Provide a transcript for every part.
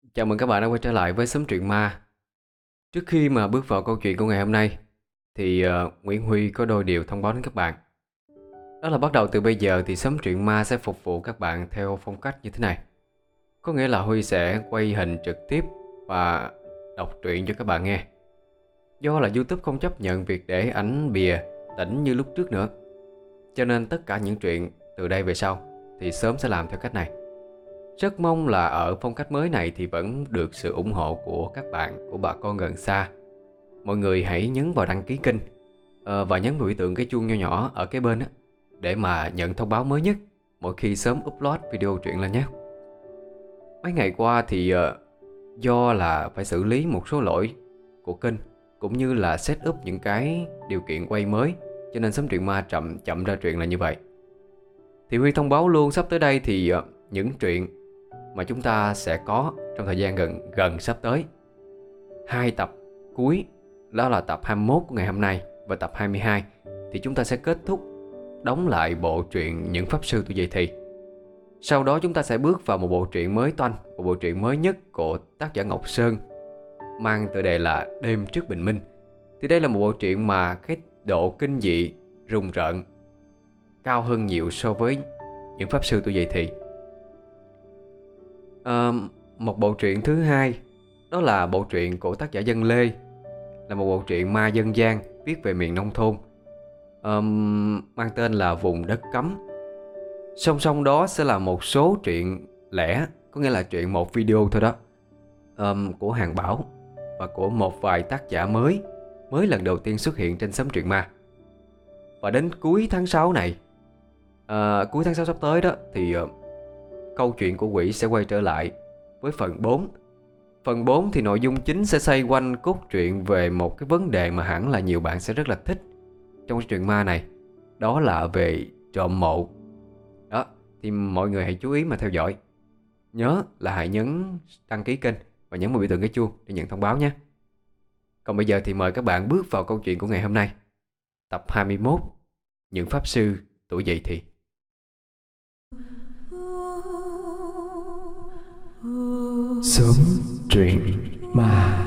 Chào mừng các bạn đã quay trở lại với Xóm Truyện Ma. Trước khi mà bước vào câu chuyện của ngày hôm nay thì Nguyễn Huy có đôi điều thông báo đến các bạn. Đó là bắt đầu từ bây giờ thì Xóm Truyện Ma sẽ phục vụ các bạn theo phong cách như thế này. Có nghĩa là Huy sẽ quay hình trực tiếp và đọc truyện cho các bạn nghe. Do là YouTube không chấp nhận việc để ảnh bìa tĩnh như lúc trước nữa, cho nên tất cả những truyện từ đây về sau thì sớm sẽ làm theo cách này. Rất mong là ở phong cách mới này thì vẫn được sự ủng hộ của các bạn, của bà con gần xa. Mọi người hãy nhấn vào đăng ký kênh và nhấn vào biểu tượng cái chuông nho nhỏ ở cái bên á, để mà nhận thông báo mới nhất mỗi khi sớm upload video truyện lên nhé. Mấy ngày qua thì do là phải xử lý một số lỗi của kênh cũng như là set up những cái điều kiện quay mới, cho nên Xóm Truyện Ma chậm chậm ra truyện là như vậy. Thì Huy thông báo luôn, sắp tới đây thì những truyện mà chúng ta sẽ có trong thời gian gần gần sắp tới, hai tập cuối, đó là tập 21 của ngày hôm nay và tập 22, thì chúng ta sẽ kết thúc đóng lại bộ truyện Những Pháp Sư Tuổi Dậy Thì. Sau đó chúng ta sẽ bước vào một bộ truyện mới toanh, một bộ truyện mới nhất của tác giả Ngọc Sơn, mang tựa đề là Đêm Trước Bình Minh. Thì đây là một bộ truyện mà cái độ kinh dị, rùng rợn cao hơn nhiều so với Những Pháp Sư Tuổi Dậy Thì. Ờ, Một bộ truyện thứ hai, đó là bộ truyện của tác giả Dân Lê, là một bộ truyện ma dân gian viết về miền nông thôn, mang tên là Vùng Đất Cấm. Song song đó sẽ là một số truyện lẻ, có nghĩa là truyện một video thôi đó, của Hàng Bảo và của một vài tác giả mới mới lần đầu tiên xuất hiện trên Xóm Truyện Ma. Và đến cuối tháng 6 này, cuối tháng 6 sắp tới đó, thì câu chuyện của Quỷ sẽ quay trở lại với phần 4. Phần 4 thì nội dung chính sẽ xoay quanh cốt truyện về một cái vấn đề mà hẳn là nhiều bạn sẽ rất là thích trong cái truyện ma này, đó là về trộm mộ. Đó, thì mọi người hãy chú ý mà theo dõi. Nhớ là hãy nhấn đăng ký kênh và nhấn vào biểu tượng cái chuông để nhận thông báo nhé. Còn bây giờ thì mời các bạn bước vào câu chuyện của ngày hôm nay, tập 21, Những Pháp Sư Tuổi Dậy Thì. Sớm truyện ma.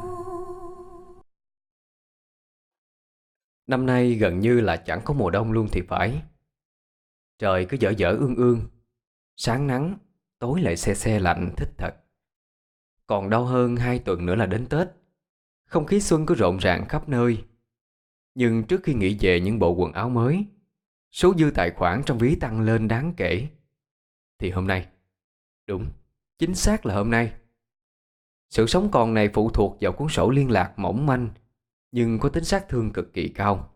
Năm nay gần như là chẳng có mùa đông luôn thì phải. Trời cứ dở dở ương ương, sáng nắng, tối lại se se lạnh thích thật. Còn đau hơn 2 tuần nữa là đến Tết. Không khí xuân cứ rộn ràng khắp nơi. Nhưng trước khi nghĩ về những bộ quần áo mới, số dư tài khoản trong ví tăng lên đáng kể, thì hôm nay, đúng, chính xác là hôm nay, sự sống còn này phụ thuộc vào cuốn sổ liên lạc mỏng manh nhưng có tính sát thương cực kỳ cao.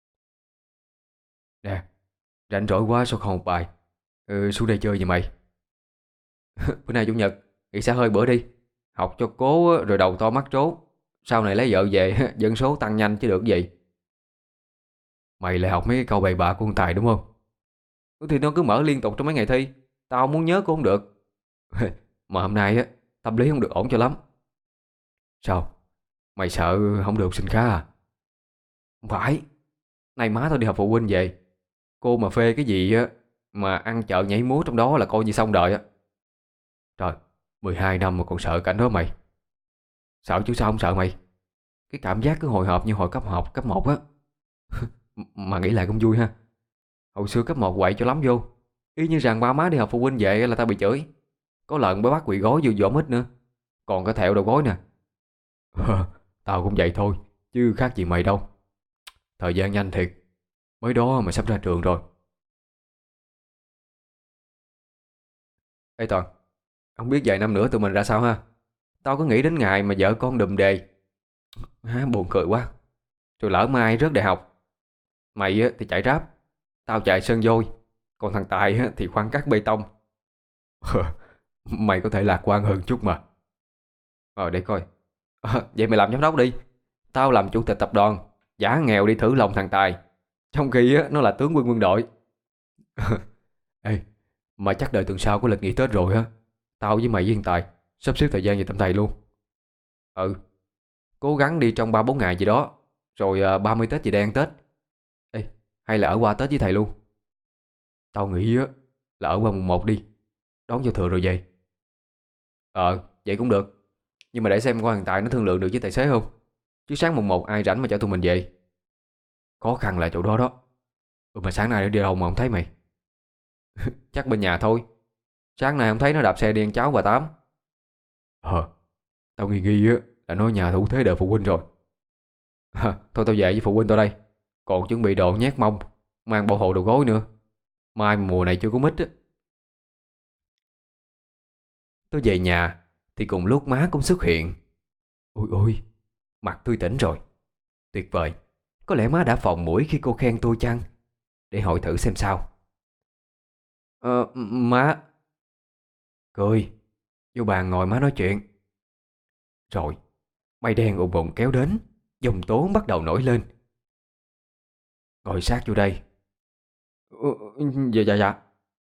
Nè, rảnh rỗi quá sao không học bài? Xuống đây chơi vậy mày. Bữa nay chủ nhật, nghỉ xả hơi bữa đi. Học cho cố rồi đầu to mắt trố. Sau này lấy vợ về dân số tăng nhanh chứ được gì. Mày lại học mấy cái câu bậy bạ của con Tài đúng không? Thì nó cứ mở liên tục trong mấy ngày thi. Tao muốn nhớ cũng không được. Mà hôm nay á, tâm lý không được ổn cho lắm. Sao? Mày sợ không được học sinh khá à? Không phải. Nay má tao đi học phụ huynh về. Cô mà phê cái gì á, mà ăn chợ nhảy múa trong đó là coi như xong đời á. Trời, 12 năm mà còn sợ cảnh đó mày. Sợ chứ sao không sợ mày. Cái cảm giác cứ hồi hộp như hồi cấp một á. Mà nghĩ lại cũng vui ha. Hồi xưa cấp một quậy cho lắm vô. Y như rằng ba má đi học phụ huynh về là tao bị chửi. Có lần bà bắt quỳ gối vô vỏ mít nữa. Còn có thẹo đầu gối nè. Tao cũng vậy thôi, chứ khác gì mày đâu. Thời gian nhanh thiệt. Mới đó mà sắp ra trường rồi. Ê Toàn, không biết vài năm nữa tụi mình ra sao ha. Tao có nghĩ đến ngày mà vợ con đùm đề. Buồn cười quá. Rồi lỡ mai rớt đại học, mày á thì chạy ráp, tao chạy sơn dôi, còn thằng Tài á thì khoan cắt bê tông. Mày có thể lạc quan hơn chút mà. Để coi. Vậy mày làm giám đốc đi, tao làm chủ tịch tập đoàn, giả nghèo đi thử lòng thằng Tài, trong khi á nó là tướng quân quân đội. Ê, mà chắc đợi tuần sau có lịch nghỉ Tết rồi á, tao với mày với thằng Tài sắp xếp thời gian về thăm thầy luôn. Ừ, cố gắng đi trong 3-4 ngày gì đó, rồi 30 Tết gì đây ăn Tết. Ê, hay là ở qua Tết với thầy luôn. Tao nghĩ á là ở qua mùng 1 đi, đón giao thừa rồi về. Vậy cũng được. Nhưng mà để xem coi hiện tại nó thương lượng được với tài xế không. Chứ sáng mùng 1 ai rảnh mà chở tụi mình về. Khó khăn là chỗ đó đó. Mà sáng nay nó đi đâu mà không thấy mày? Chắc bên nhà thôi. Sáng nay không thấy nó đạp xe đi ăn cháo bà Tám. Tao nghi nghi á là nó ở nhà thủ thế đợi phụ huynh rồi. Thôi tao về với phụ huynh tao đây. Còn chuẩn bị đồ nhét mông, mang bộ hộ đồ gối nữa. Mai mùa này chưa có mít á. Tôi về nhà thì cùng lúc má cũng xuất hiện. Ôi ôi, mặt tôi tỉnh rồi. Tuyệt vời. Có lẽ má đã phòng mũi khi cô khen tôi chăng? Để hỏi thử xem sao. Má. Cười. Vô bàn ngồi má nói chuyện. Rồi, mây đen ùn ùn kéo đến. Dòng tố bắt đầu nổi lên. Ngồi sát vô đây. Dạ dạ dạ.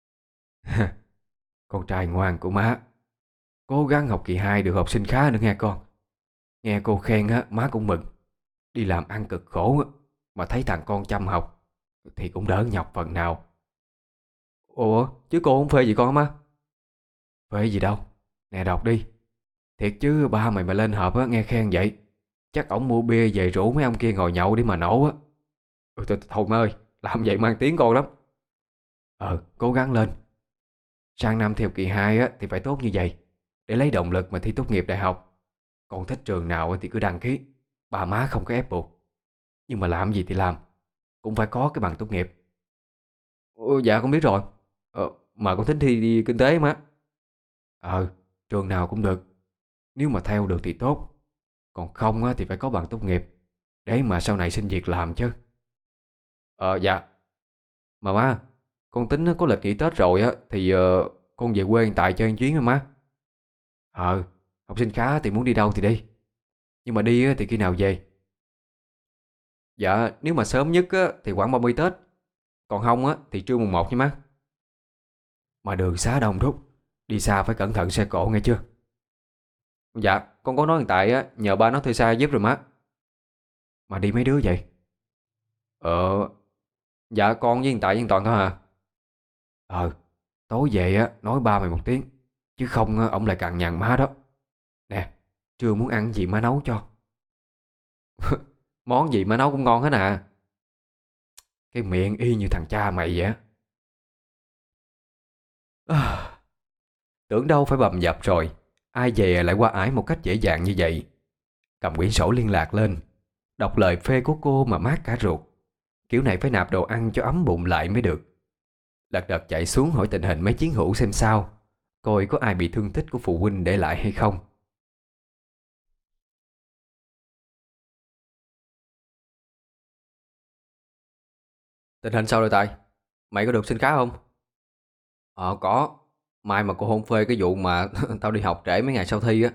Con trai ngoan của má. Cố gắng học kỳ 2 được học sinh khá nữa nghe con. Nghe cô khen á, má cũng mừng. Đi làm ăn cực khổ á, mà thấy thằng con chăm học thì cũng đỡ nhọc phần nào. Ủa, chứ cô không phê gì con hả má? Phê gì đâu. Nè đọc đi. Thiệt chứ ba mày mà lên họp á, nghe khen vậy chắc ổng mua bia về rủ mấy ông kia ngồi nhậu để mà nổ á. Thôi má ơi, làm vậy mang tiếng con lắm. Cố gắng lên. Sang năm theo kỳ 2 á, thì phải tốt như vậy để lấy động lực mà thi tốt nghiệp đại học. Còn thích trường nào á thì cứ đăng ký. Bà má không có ép buộc. Nhưng mà làm gì thì làm, cũng phải có cái bằng tốt nghiệp. Dạ con biết rồi. Mà con thích thi đi kinh tế má. Trường nào cũng được. Nếu mà theo được thì tốt. Còn không á, thì phải có bằng tốt nghiệp để mà sau này xin việc làm chứ. Dạ. Mà má, con tính có lịch nghỉ Tết rồi á thì con về quê hiện tại chơi một chuyến hả má? Học sinh khá thì muốn đi đâu thì đi. Nhưng mà đi á, thì khi nào về? Dạ nếu mà sớm nhất á, thì khoảng 30 Tết. Còn không á, thì trưa mùng 1 nha má. Mà đường xá đông đúc, đi xa phải cẩn thận xe cộ nghe chưa? Dạ con có nói hiện tại á, nhờ ba nó thuê xe giúp rồi má. Mà đi mấy đứa vậy? Ờ Dạ con với hiện tại với Toàn thôi hả? Tối về á nói ba mày một tiếng. Chứ không á, ổng lại cằn nhằn má đó. Nè, trưa muốn ăn gì má nấu cho. Món gì má nấu cũng ngon hết à. Cái miệng y như thằng cha mày vậy á. À, tưởng đâu phải bầm dập rồi. Ai về lại qua ải một cách dễ dàng như vậy. Cầm quyển sổ liên lạc lên, đọc lời phê của cô mà mát cả ruột. Kiểu này phải nạp đồ ăn cho ấm bụng lại mới được. Lật đật chạy xuống hỏi tình hình mấy chiến hữu xem sao, coi có ai bị thương tích của phụ huynh để lại hay không. Tình hình sao rồi Tài? Mày có được sinh khá không? Có. Mai mà cô không phê cái vụ mà tao đi học trễ mấy ngày sau thi á.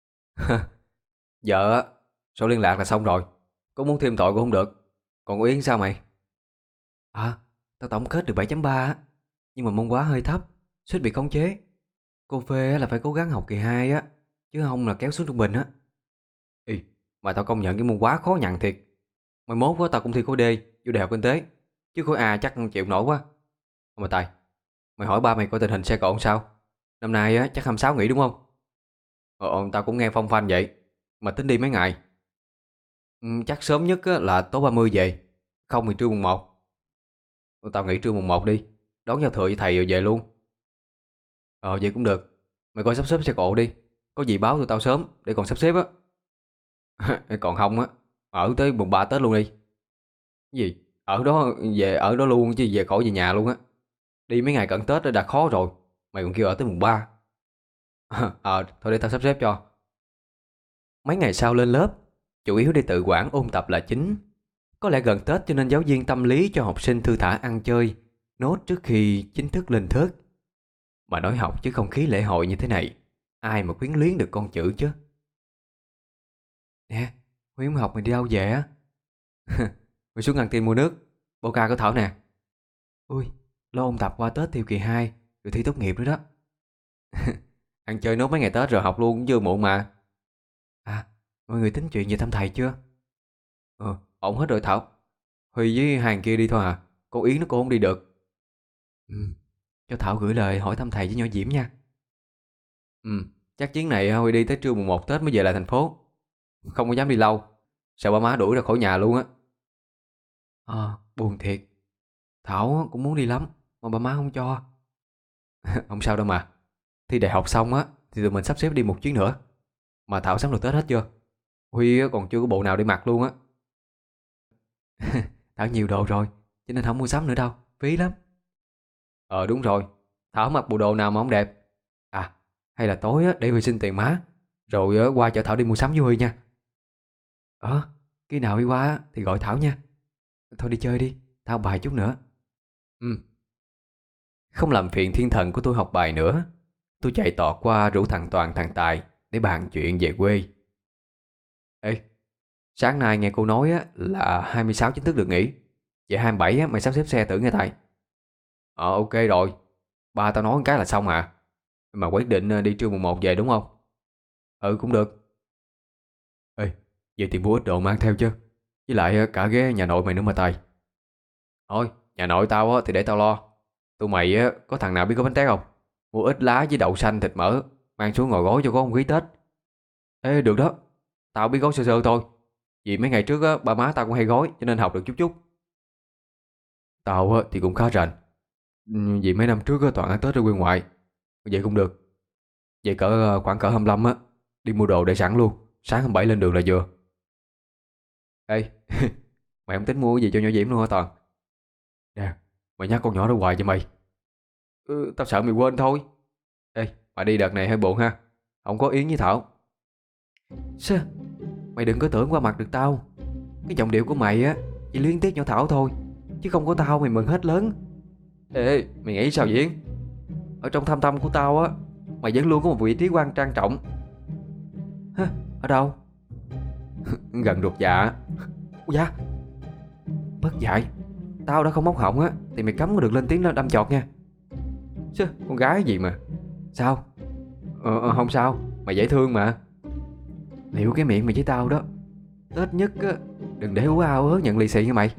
Giờ á, số liên lạc là xong rồi. Có muốn thêm tội cũng không được. Còn của Yến sao mày? Tao tổng kết được 7.3 á. Nhưng mà môn hóa hơi thấp, suýt bị khống chế. Cô phê á là phải cố gắng học kỳ 2 á, chứ không là kéo xuống trung bình á. Ê, mà tao công nhận cái môn hóa khó nhận thiệt. Mai mốt á tao cũng thi khối D vô đại học kinh tế, chứ khối A chắc không chịu nổi quá. Mà Tài, mày hỏi ba mày coi tình hình xe cộ làm sao. Năm nay á chắc 26 nghỉ đúng không? Tao cũng nghe phong phanh vậy. Mà tính đi mấy ngày? Chắc sớm nhất á, là tối 30 về. Không thì trưa mùng 1. Tao nghỉ trưa mùng 1 đi. Đón giao thừa với thầy rồi về luôn. Vậy cũng được. Mày coi sắp xếp xe cộ đi. Có gì báo tụi tao sớm để còn sắp xếp á. Còn không á, ở tới mùng 3 Tết luôn đi. Cái gì? Ở đó về ở đó luôn chứ về khỏi về nhà luôn á. Đi mấy ngày cận Tết đã khó rồi. Mày còn kêu ở tới mùng 3. Thôi để tao sắp xếp cho. Mấy ngày sau lên lớp, chủ yếu để tự quản ôn tập là chính. Có lẽ gần Tết cho nên giáo viên tâm lý cho học sinh thư thả ăn chơi, nốt trước khi chính thức lên thớt. Mà nói học chứ không khí lễ hội như thế này, ai mà quyến luyến được con chữ chứ. Nè, Huy học mày đi đâu về á? Mày xuống căng tin mua nước. Boca có Thảo nè. Ui, lo ôn tập qua Tết theo kỳ 2 rồi thi tốt nghiệp nữa đó. Ăn chơi nốt mấy ngày Tết rồi học luôn cũng chưa muộn mà. Mọi người tính chuyện về thăm thầy chưa? Ổn hết rồi Thảo. Huy với hàng kia đi thôi hả? Cô Yến nó cô không đi được. Cho Thảo gửi lời hỏi thăm thầy với nhỏ Diễm nha. Chắc chuyến này Huy đi tới trưa mùng 1 Tết mới về lại thành phố. Không có dám đi lâu, sợ ba má đuổi ra khỏi nhà luôn á. Buồn thiệt. Thảo cũng muốn đi lắm mà ba má không cho. Không sao đâu mà. Thi đại học xong á thì tụi mình sắp xếp đi một chuyến nữa. Mà Thảo sắm được Tết hết chưa? Huy còn chưa có bộ nào để mặc luôn á. Thảo nhiều đồ rồi, cho nên không mua sắm nữa đâu, phí lắm. Đúng rồi. Thảo mặc bộ đồ nào mà không đẹp? Hay là tối á để Huy xin tiền má, rồi qua chở Thảo đi mua sắm với Huy nha. Khi nào Huy qua á, thì gọi Thảo nha. Thôi đi chơi đi, tao bài chút nữa. Ừ. Không làm phiền thiên thần của tôi học bài nữa, tôi chạy tọt qua rủ thằng Toàn thằng Tài để bàn chuyện về quê. Ê, sáng nay nghe cô nói á, là 26 chính thức được nghỉ. Vậy 27 á, mày sắp xếp xe thử nghe Tài. Ok rồi. Ba tao nói một cái là xong à. Mà quyết định đi trưa mùng 1 về đúng không? Cũng được. Ê, vậy thì mua ít đồ mang theo chứ. Với lại cả ghé nhà nội mày nữa mà Tài. Thôi, nhà nội tao á, thì để tao lo. Tụi mày á, có thằng nào biết có bánh tét không? Mua ít lá với đậu xanh thịt mỡ, mang xuống ngồi gói cho có không khí Tết. Ê được đó. Tao biết gói sơ sơ thôi. Vì mấy ngày trước á, ba má tao cũng hay gói, cho nên học được chút chút. Tao á, thì cũng khá rành. Vì mấy năm trước á, toàn ăn Tết ở quê ngoại. Vậy cũng được. Vậy khoảng cỡ 25 á, đi mua đồ để sẵn luôn. Sáng 27 lên đường là vừa. Ê, mày không tính mua cái gì cho nhỏ Diễm luôn hả Toàn? Nè, mày nhắc con nhỏ đó hoài cho mày. Tao sợ mày quên thôi. Ê, mà đi đợt này hơi buồn ha. Không có Yến với Thảo. Sao? Mày đừng có tưởng qua mặt được tao. Cái giọng điệu của mày á chỉ luyến tiếc nhỏ Thảo thôi, chứ không có tao mày mừng hết lớn. Ê, mày nghĩ sao vậy? Ở trong thâm tâm của tao á, mày vẫn luôn có một vị trí quan trang trọng. Hả? Ở đâu? Gần ruột dạ. Ủa dạ? Bất dại. Tao đã không móc họng á thì mày cấm có được lên tiếng đâm chọt nha. Chứ con gái gì mà. Sao? Không sao, mày dễ thương mà. Liệu cái miệng mày với tao đó. Tết nhất á, đừng để ú ao ớ nhận lì xì nha mày.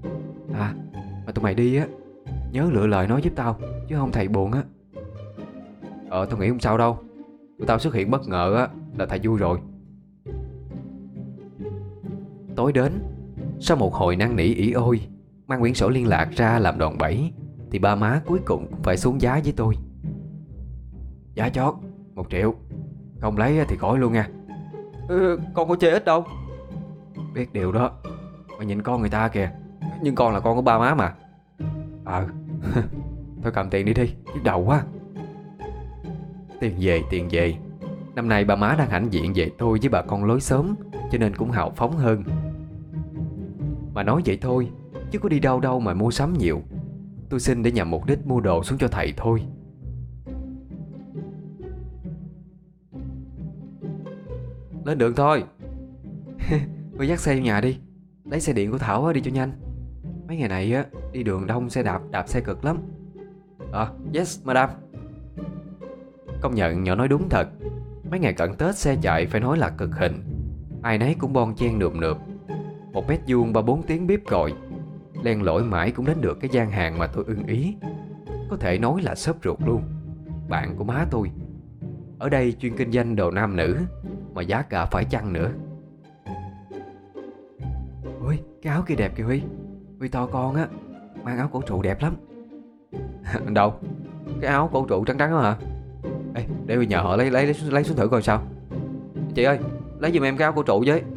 Mà tụi mày đi á, nhớ lựa lời nói giúp tao, chứ không thầy buồn á. Tao nghĩ không sao đâu. Tụi tao xuất hiện bất ngờ á là thầy vui rồi. Tối đến, sau một hồi năn nỉ ỉ ôi, mang quyển sổ liên lạc ra làm đòn bẩy, thì ba má cuối cùng cũng phải xuống giá với tôi. Giá chót 1 triệu. Không lấy thì khỏi luôn nha. Con có chê ít đâu. Biết điều đó. Mày nhìn con người ta kìa. Nhưng con là con của ba má mà. Thôi cầm tiền đi nhức đầu quá. Tiền về. Năm nay ba má đang hãnh diện về tôi với bà con lối xóm, cho nên cũng hào phóng hơn. Mà nói vậy thôi, chứ có đi đâu đâu mà mua sắm nhiều. Tôi xin để nhằm mục đích mua đồ xuống cho thầy thôi. Lên đường thôi. Tôi dắt xe vô nhà đi. Lấy xe điện của Thảo đi cho nhanh. Mấy ngày này á, đi đường đông xe đạp xe cực lắm. Yes madam. Công nhận nhỏ nói đúng thật. Mấy ngày cận Tết xe chạy phải nói là cực hình. Ai nấy cũng bon chen nườm nượp. 1 mét vuông 3-4 tiếng bíp còi. Len lỏi mãi cũng đến được cái gian hàng mà tôi ưng ý. Có thể nói là xốp ruột luôn. Bạn của má tôi. Ở đây chuyên kinh doanh đồ nam nữ, mà giá cả phải chăng nữa. Ôi, cái áo kia đẹp kìa Huy. Huy to con á, mang áo cổ trụ đẹp lắm. Đâu? Cái áo cổ trụ trắng trắng đó hả? Ê, để Huy nhờ họ lấy xuống thử coi sao. Chị ơi, lấy giùm em cái áo cổ trụ với.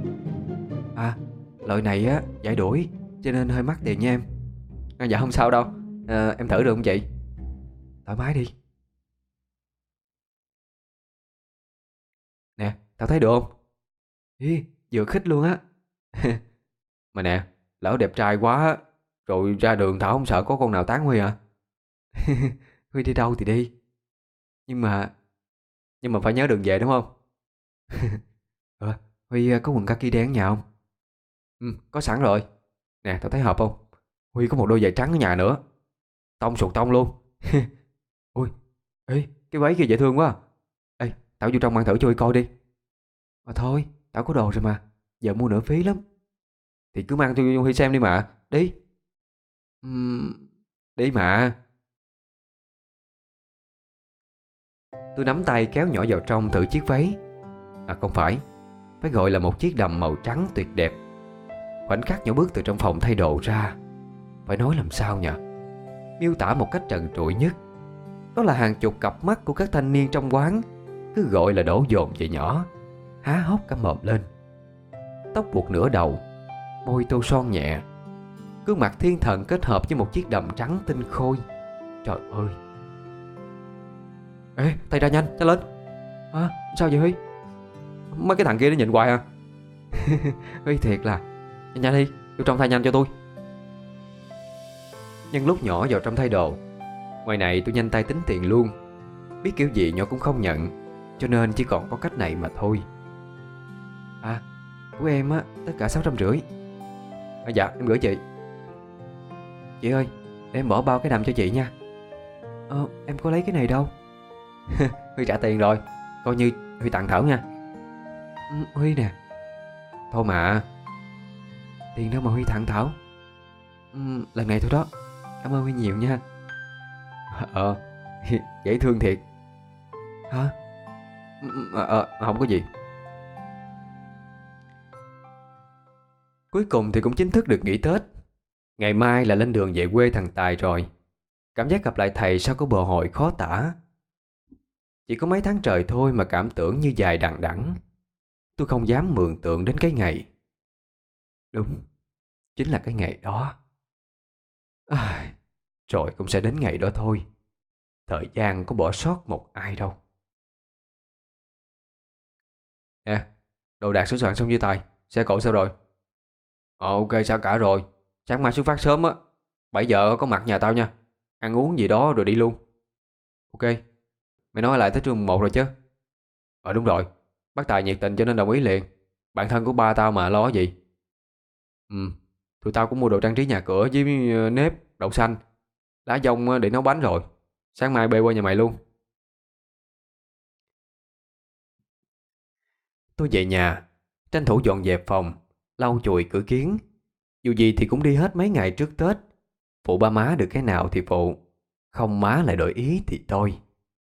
Loại này á, giải đuổi, cho nên hơi mắc tiền nha em. Dạ không sao đâu. Em thử được không chị? Thoải mái đi. Nè, tao thấy được không? Vừa khích luôn á. Mà nè, lỡ đẹp trai quá á, rồi ra đường Thảo không sợ có con nào tán Huy hả? Huy đi đâu thì đi. Nhưng mà phải nhớ đường về đúng không? Huy có quần kaki đen ở nhà không? Có sẵn rồi. Nè, tao thấy hợp không? Huy có một đôi giày trắng ở nhà nữa. Tông sụt tông luôn. Ui, cái váy kia dễ thương quá. Ê, tao vô trong mang thử cho Huy coi đi. Mà thôi, tao có đồ rồi mà. Giờ mua nữa phí lắm. Thì cứ mang cho Huy xem đi mà. Đi. Đi mà. Tôi nắm tay kéo nhỏ vào trong thử chiếc váy. À không phải gọi là một chiếc đầm màu trắng tuyệt đẹp. Khoảnh khắc nhỏ bước từ trong phòng thay đồ ra, phải nói làm sao nhỉ, miêu tả một cách trần trụi nhất. Đó là hàng chục cặp mắt của các thanh niên trong quán cứ gọi là đổ dồn về nhỏ, há hốc cả mồm lên. Tóc buộc nửa đầu, môi tô son nhẹ, gương mặt thiên thần kết hợp với một chiếc đầm trắng tinh khôi. Trời ơi! Ê, tay ra nhanh, nhanh lên! À, sao vậy Huy? Mấy cái thằng kia nó nhìn hoài à? Huy thiệt là nhanh nhanh đi, vô trong thay nhanh cho tôi. Nhân lúc nhỏ vào trong thay đồ, ngoài này tôi nhanh tay tính tiền luôn. Biết kiểu gì nhỏ cũng không nhận, cho nên chỉ còn có cách này mà thôi. À, của em á, tất cả 650. À, dạ, em gửi chị. Chị ơi, để em bỏ bao cái đầm cho chị nha. Em có lấy cái này đâu. Huy trả tiền rồi, coi như Huy tặng Thảo nha. Huy nè. Thôi mà, tiền đâu mà Huy tặng Thảo. Lần này thôi đó, cảm ơn Huy nhiều nha. Dễ thương thiệt. Hả? Không có gì. Cuối cùng thì cũng chính thức được nghỉ Tết. Ngày mai là lên đường về quê thằng Tài rồi. Cảm giác gặp lại thầy sau có bồ hội khó tả. Chỉ có mấy tháng trời thôi mà cảm tưởng như dài đằng đẵng. Tôi không dám mường tượng đến cái ngày. Đúng, chính là cái ngày đó. Rồi cũng sẽ đến ngày đó thôi. Thời gian có bỏ sót một ai đâu. Nè, đồ đạc sửa soạn xong chưa Tài? Xe cộ sao rồi? Ok, sao cả rồi. Sáng mai xuất phát sớm á, 7 giờ có mặt nhà tao nha. Ăn uống gì đó rồi đi luôn. Ok. Mày nói lại tới trường 11 rồi chứ? Đúng rồi. Bác Tài nhiệt tình cho nên đồng ý liền. Bạn thân của ba tao mà lo gì. Tụi tao cũng mua đồ trang trí nhà cửa với nếp, đậu xanh, lá dong để nấu bánh rồi. Sáng mai bê qua nhà mày luôn. Tôi về nhà, tranh thủ dọn dẹp phòng, lau chùi cửa kiến. Dù gì thì cũng đi hết mấy ngày trước Tết. Phụ ba má được cái nào thì phụ, không má lại đổi ý thì thôi.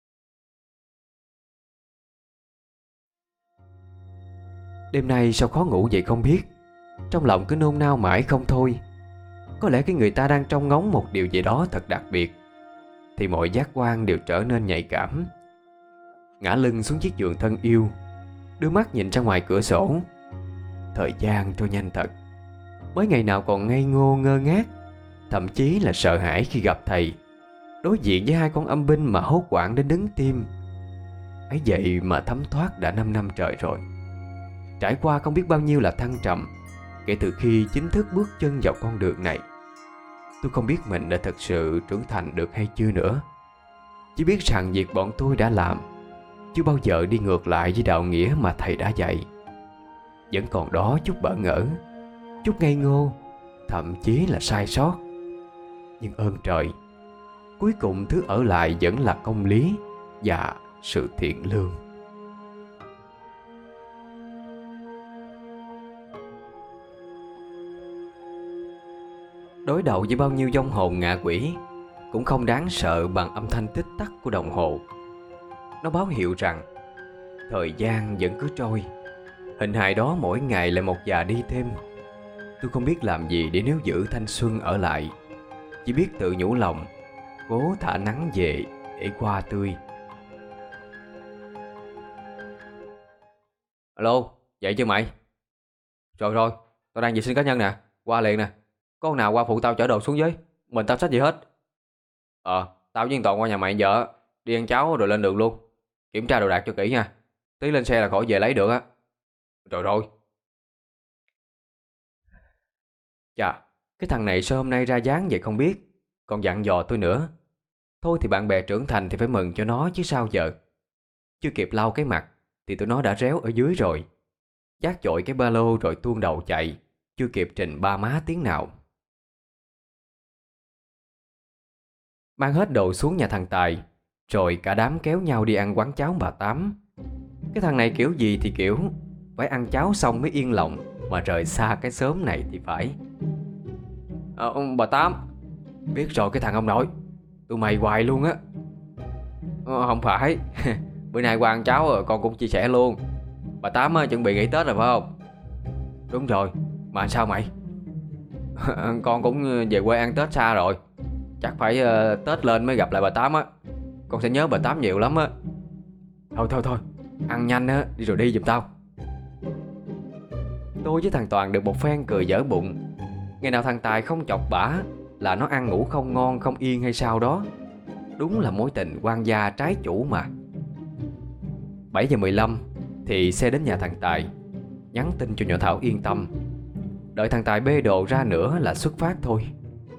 Đêm nay sao khó ngủ vậy không biết. Trong lòng cứ nôn nao mãi không thôi. Có lẽ cái người ta đang trông ngóng một điều gì đó thật đặc biệt, thì mọi giác quan đều trở nên nhạy cảm. Ngã lưng xuống chiếc giường thân yêu, đưa mắt nhìn ra ngoài cửa sổ. Thời gian trôi nhanh thật. Mới ngày nào còn ngây ngô ngơ ngác, thậm chí là sợ hãi khi gặp thầy, đối diện với hai con âm binh mà hốt hoảng đến đứng tim. Ấy vậy mà thấm thoát đã 5 năm trời rồi. Trải qua không biết bao nhiêu là thăng trầm kể từ khi chính thức bước chân vào con đường này. Tôi không biết mình đã thật sự trưởng thành được hay chưa nữa. Chỉ biết rằng việc bọn tôi đã làm chưa bao giờ đi ngược lại với đạo nghĩa mà thầy đã dạy. Vẫn còn đó chút bỡ ngỡ, chút ngây ngô, thậm chí là sai sót. Nhưng ơn trời, cuối cùng thứ ở lại vẫn là công lý và sự thiện lương. Đối đầu với bao nhiêu vong hồn ngạ quỷ cũng không đáng sợ bằng âm thanh tích tắc của đồng hồ. Nó báo hiệu rằng thời gian vẫn cứ trôi. Hình hài đó mỗi ngày lại một già đi thêm. Tôi không biết làm gì để níu giữ thanh xuân ở lại. Chỉ biết tự nhủ lòng, cố thả nắng về để qua tươi. Alo, dậy chưa mày? Rồi, tao đang vệ sinh cá nhân nè, qua liền nè. Có con nào qua phụ tao chở đồ xuống với. Mình tao xách gì hết. Tao với Toàn qua nhà mày giờ, đi ăn cháo rồi lên đường luôn. Kiểm tra đồ đạc cho kỹ nha. Tí lên xe là khỏi về lấy được á. Rồi. Chà, cái thằng này sao hôm nay ra dáng vậy không biết. Còn dặn dò tôi nữa. Thôi thì bạn bè trưởng thành thì phải mừng cho nó chứ sao giờ. Chưa kịp lau cái mặt thì tụi nó đã réo ở dưới rồi. Chát chội cái ba lô rồi tuôn đầu chạy. Chưa kịp trình ba má tiếng nào. Mang hết đồ xuống nhà thằng Tài, rồi cả đám kéo nhau đi ăn quán cháo bà Tám. Cái thằng này kiểu gì thì kiểu phải ăn cháo xong mới yên lòng mà rời xa cái xóm này thì phải. Bà Tám, biết rồi cái thằng ông nội, tụi mày hoài luôn á. Không phải, Bữa nay qua ăn cháo rồi con cũng chia sẻ luôn. Bà Tám chuẩn bị nghỉ Tết rồi phải không? Đúng rồi. Mà sao mày? Con cũng về quê ăn Tết xa rồi. Chắc phải Tết lên mới gặp lại bà Tám á. Con sẽ nhớ bà Tám nhiều lắm á. Thôi thôi thôi, ăn nhanh á, đi rồi đi giùm tao. Tôi với thằng Toàn được một phen cười dở bụng. Ngày nào thằng Tài không chọc bả là nó ăn ngủ không ngon không yên hay sao đó. Đúng là mối tình quan gia trái chủ mà. 7:15 thì xe đến nhà thằng Tài. Nhắn tin cho nhỏ Thảo yên tâm. Đợi thằng Tài bê đồ ra nữa là xuất phát thôi.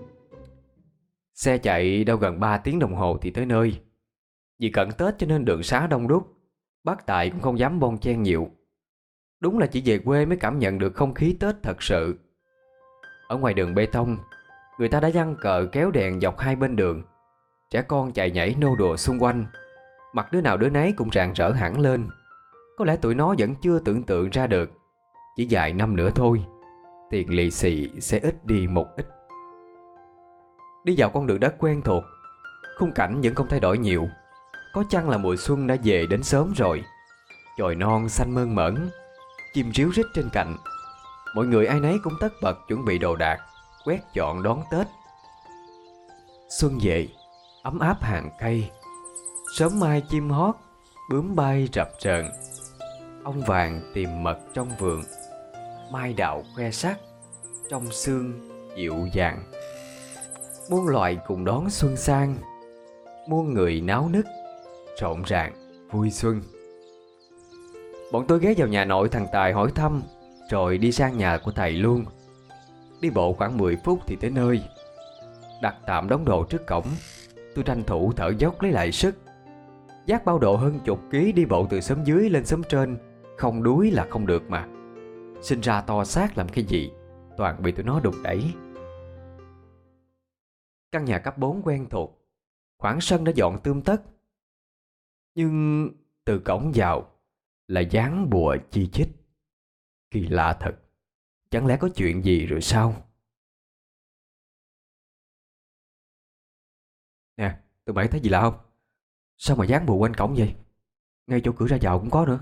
Xe chạy đâu gần 3 tiếng đồng hồ thì tới nơi. Vì cận Tết cho nên đường xá đông đúc, bác Tài cũng không dám bon chen nhiều. Đúng là chỉ về quê mới cảm nhận được không khí Tết thật sự. Ở ngoài đường bê tông, người ta đã giăng cờ kéo đèn dọc hai bên đường. Trẻ con chạy nhảy nô đùa xung quanh. Mặt đứa nào đứa nấy cũng rạng rỡ hẳn lên. Có lẽ tụi nó vẫn chưa tưởng tượng ra được, chỉ vài năm nữa thôi, tiền lì xì sẽ ít đi một ít. Đi vào con đường đất quen thuộc, khung cảnh vẫn không thay đổi nhiều. Có chăng là mùa xuân đã về đến sớm rồi. Chồi non xanh mơn mởn, chim ríu rít trên cành. Mọi người ai nấy cũng tất bật chuẩn bị đồ đạc, quét dọn đón Tết. Xuân về, ấm áp hàng cây. Sớm mai chim hót, bướm bay rập rờn. Ong vàng tìm mật trong vườn. Mai đào khoe sắc, trong sương dịu dàng. Muôn loài cùng đón xuân sang, muôn người náo nức, rộn ràng vui xuân. Bọn tôi ghé vào nhà nội thằng Tài hỏi thăm, rồi đi sang nhà của thầy luôn. Đi bộ khoảng 10 phút thì tới nơi. Đặt tạm đống đồ trước cổng. Tôi tranh thủ thở dốc lấy lại sức. Vác bao đồ hơn chục ký đi bộ từ xóm dưới lên xóm trên, không đuối là không được mà. Sinh ra to xác làm cái gì, toàn bị tụi nó đục đẩy. Căn nhà cấp 4 quen thuộc, khoảng sân đã dọn tươm tất. Nhưng từ cổng vào là dán bùa chi chít. Kỳ lạ thật. Chẳng lẽ có chuyện gì rồi sao? Nè, tụi bay thấy gì lạ không? Sao mà dán bùa quanh cổng vậy? Ngay chỗ cửa ra vào cũng có nữa.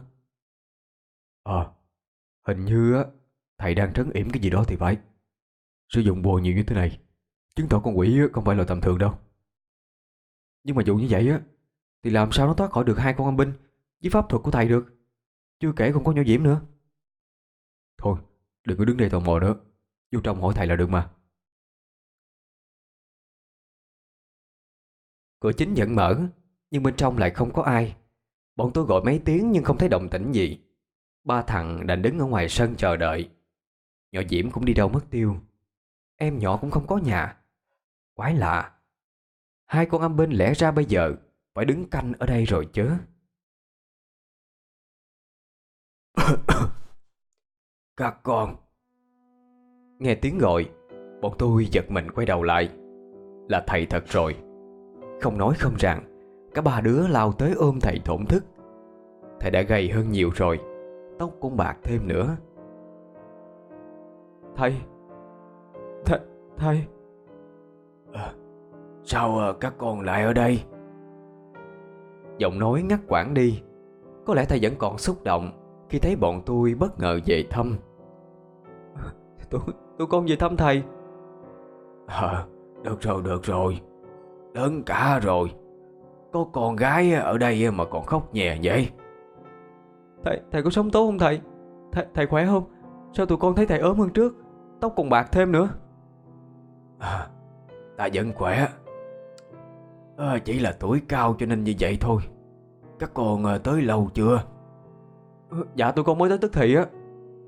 Hình như á, thầy đang trấn yểm cái gì đó thì phải. Sử dụng bùa nhiều như thế này chứng tỏ con quỷ á, không phải là tầm thường đâu. Nhưng mà dù như vậy á, thì làm sao nó thoát khỏi được hai con âm binh với pháp thuật của thầy được? Chưa kể còn có nhỏ Diễm nữa. Thôi, đừng có đứng đây tò mò nữa, vô trong hỏi thầy là được mà. Cửa chính vẫn mở, nhưng bên trong lại không có ai. Bọn tôi gọi mấy tiếng nhưng không thấy động tĩnh gì. Ba thằng đành đứng ở ngoài sân chờ đợi. Nhỏ Diễm cũng đi đâu mất tiêu. Em nhỏ cũng không có nhà. Quái lạ. Hai con âm binh lẽ ra bây giờ phải đứng canh ở đây rồi chứ. Các con. Nghe tiếng gọi, bọn tôi giật mình quay đầu lại. Là thầy thật rồi. Không nói không rằng, cả ba đứa lao tới ôm thầy thổn thức. Thầy đã gầy hơn nhiều rồi, tóc cũng bạc thêm nữa. Thầy. Sao các con lại ở đây? Giọng nói ngắt quãng đi. Có lẽ thầy vẫn còn xúc động khi thấy bọn tôi bất ngờ về thăm. Tụi con về thăm thầy. Được rồi. Lớn cả rồi. Có con gái ở đây mà còn khóc nhè vậy. Thầy có sống tốt không thầy? Thầy khỏe không? Sao tụi con thấy thầy ốm hơn trước, tóc còn bạc thêm nữa? Ta vẫn khỏe. Chỉ là tuổi cao cho nên như vậy thôi. Các con tới lâu chưa? Dạ tụi con mới tới tức thì á.